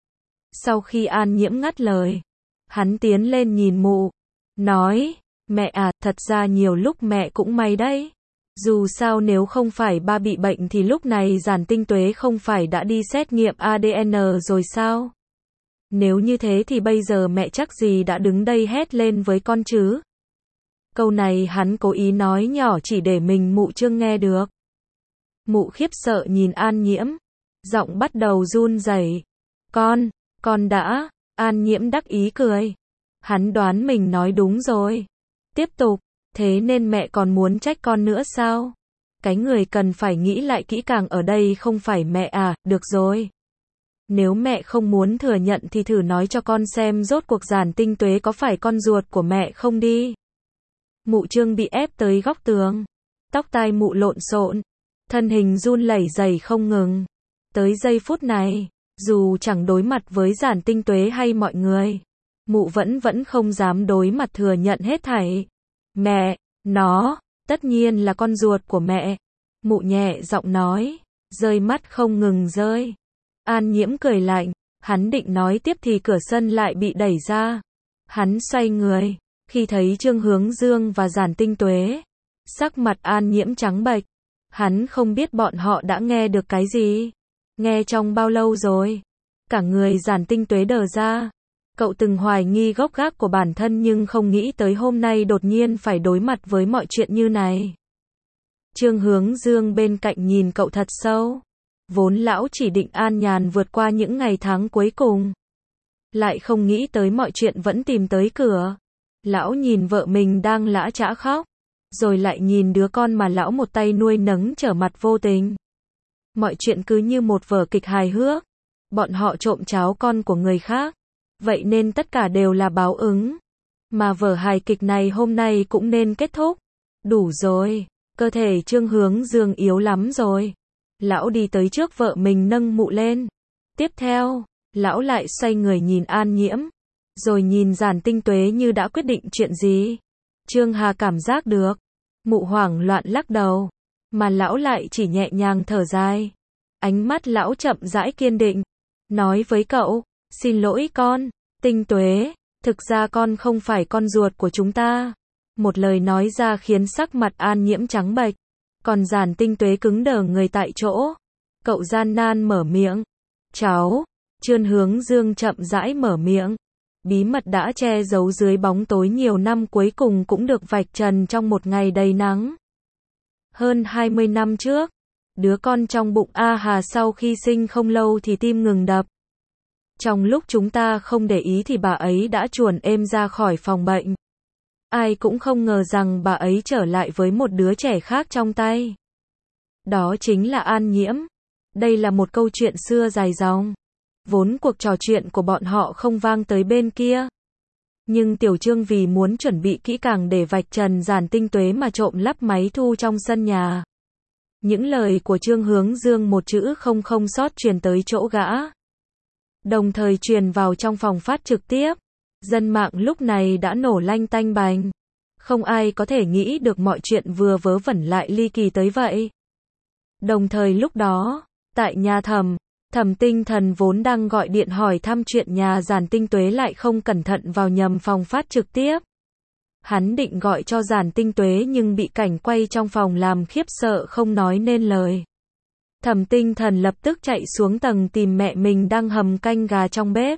Sau khi An Nhiễm ngắt lời, hắn tiến lên nhìn mụ. Nói, mẹ à, thật ra nhiều lúc mẹ cũng may đấy. Dù sao nếu không phải ba bị bệnh thì lúc này Giản Tinh Tuế không phải đã đi xét nghiệm ADN rồi sao? Nếu như thế thì bây giờ mẹ chắc gì đã đứng đây hét lên với con chứ? Câu này hắn cố ý nói nhỏ chỉ để mình mụ Trương nghe được. Mụ khiếp sợ nhìn An Nhiễm. Giọng bắt đầu run rẩy. Con đã. An Nhiễm đắc ý cười. Hắn đoán mình nói đúng rồi. Tiếp tục. Thế nên mẹ còn muốn trách con nữa sao? Cái người cần phải nghĩ lại kỹ càng ở đây không phải mẹ à, được rồi. Nếu mẹ không muốn thừa nhận thì thử nói cho con xem rốt cuộc Giản Tinh Tuế có phải con ruột của mẹ không đi. Mụ Trương bị ép tới góc tường. Tóc tai mụ lộn xộn. Thân hình run lẩy rẩy không ngừng. Tới giây phút này, dù chẳng đối mặt với Giản Tinh Tuế hay mọi người, mụ vẫn không dám đối mặt thừa nhận hết thảy. Mẹ, nó, tất nhiên là con ruột của mẹ. Mụ nhẹ giọng nói, rơi mắt không ngừng rơi. An Nhiễm cười lạnh, hắn định nói tiếp thì cửa sân lại bị đẩy ra. Hắn xoay người, khi thấy Trương Hướng Dương và Giản Tinh Tuế, Sắc mặt An Nhiễm trắng bệch. Hắn không biết bọn họ đã nghe được cái gì. Nghe trong bao lâu rồi? Cả người Giản Tinh Tuế đờ ra. Cậu từng hoài nghi gốc gác của bản thân nhưng không nghĩ tới hôm nay đột nhiên phải đối mặt với mọi chuyện như này. Trương Hướng Dương bên cạnh nhìn cậu thật sâu. Vốn lão chỉ định an nhàn vượt qua những ngày tháng cuối cùng. Lại không nghĩ tới mọi chuyện vẫn tìm tới cửa. Lão nhìn vợ mình đang lã chã khóc. Rồi lại nhìn đứa con mà lão một tay nuôi nấng trở mặt vô tình. Mọi chuyện cứ như một vở kịch hài hước. Bọn họ trộm cháo con của người khác. Vậy nên tất cả đều là báo ứng. Mà vở hài kịch này hôm nay cũng nên kết thúc. Đủ rồi. Cơ thể Trương Hướng Dương yếu lắm rồi. Lão đi tới trước vợ mình nâng mụ lên. Tiếp theo, lão lại xoay người nhìn An Nhiễm. Rồi nhìn Giản Tinh Tuế như đã quyết định chuyện gì. Trương Hà cảm giác được. Mụ hoảng loạn lắc đầu. Mà lão lại chỉ nhẹ nhàng thở dài. Ánh mắt lão chậm rãi kiên định. Nói với cậu, xin lỗi con, Tinh Tuế, thực ra con không phải con ruột của chúng ta. Một lời nói ra khiến sắc mặt An Nhiễm trắng bệch. Còn Giản Tinh Tuế cứng đờ người tại chỗ. Cậu gian nan mở miệng. Cháu, Trương Hướng Dương chậm rãi mở miệng. Bí mật đã che giấu dưới bóng tối nhiều năm cuối cùng cũng được vạch trần trong một ngày đầy nắng. Hơn 20 năm trước, đứa con trong bụng A Hà sau khi sinh không lâu thì tim ngừng đập. Trong lúc chúng ta không để ý thì bà ấy đã chuồn êm ra khỏi phòng bệnh. Ai cũng không ngờ rằng bà ấy trở lại với một đứa trẻ khác trong tay. Đó chính là An Nhiễm. Đây là một câu chuyện xưa dài dòng. Vốn cuộc trò chuyện của bọn họ không vang tới bên kia. Nhưng Tiểu Trương vì muốn chuẩn bị kỹ càng để vạch trần Giản Tinh Tuế mà trộm lắp máy thu trong sân nhà. Những lời của Trương Hướng Dương một chữ không sót truyền tới chỗ gã. Đồng thời truyền vào trong phòng phát trực tiếp. Dân mạng lúc này đã nổ lanh tanh bành. Không ai có thể nghĩ được mọi chuyện vừa vớ vẩn lại ly kỳ tới vậy. Đồng thời lúc đó, tại nhà Thẩm Tinh Thần vốn đang gọi điện hỏi thăm chuyện nhà Giản Tinh Tuế lại không cẩn thận vào nhầm phòng phát trực tiếp. Hắn định gọi cho Giản Tinh Tuế nhưng bị cảnh quay trong phòng làm khiếp sợ không nói nên lời. Thẩm Tinh Thần lập tức chạy xuống tầng tìm mẹ mình đang hầm canh gà trong bếp.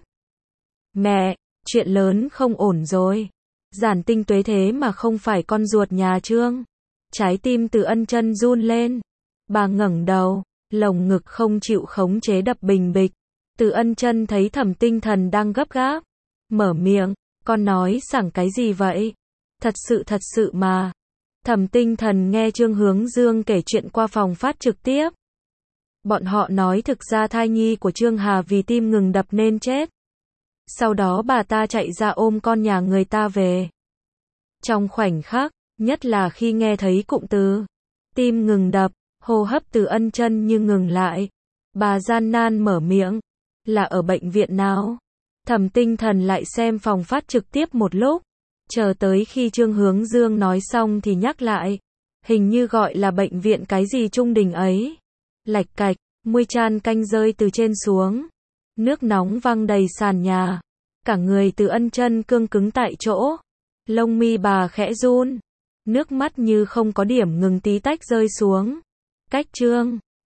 Mẹ, chuyện lớn không ổn rồi. Giản Tinh Tuế thế mà không phải con ruột nhà Trương. Trái tim Từ Ân Chân run lên. Bà ngẩng đầu, lồng ngực không chịu khống chế đập bình bịch. Từ Ân Chân thấy Thẩm Tinh Thần đang gấp gáp, mở miệng, con nói sảng cái gì vậy? Thật sự mà. Thẩm Tinh Thần nghe Trương Hướng Dương kể chuyện qua phòng phát trực tiếp. Bọn họ nói thực ra thai nhi của Trương Hà vì tim ngừng đập nên chết. Sau đó bà ta chạy ra ôm con nhà người ta về. Trong khoảnh khắc, nhất là khi nghe thấy cụm từ tim ngừng đập, hô hấp Từ Ân Chân như ngừng lại. Bà gian nan mở miệng, là ở bệnh viện nào? Thẩm Tinh Thần lại xem phòng phát trực tiếp một lúc, chờ tới khi Trương Hướng Dương nói xong thì nhắc lại, hình như gọi là bệnh viện cái gì Trung Đình ấy. Lạch cạch, muôi chan canh rơi từ trên xuống, nước nóng văng đầy sàn nhà, cả người Từ Ân Chân cương cứng tại chỗ, lông mi bà khẽ run, nước mắt như không có điểm ngừng tí tách rơi xuống. Cách Trương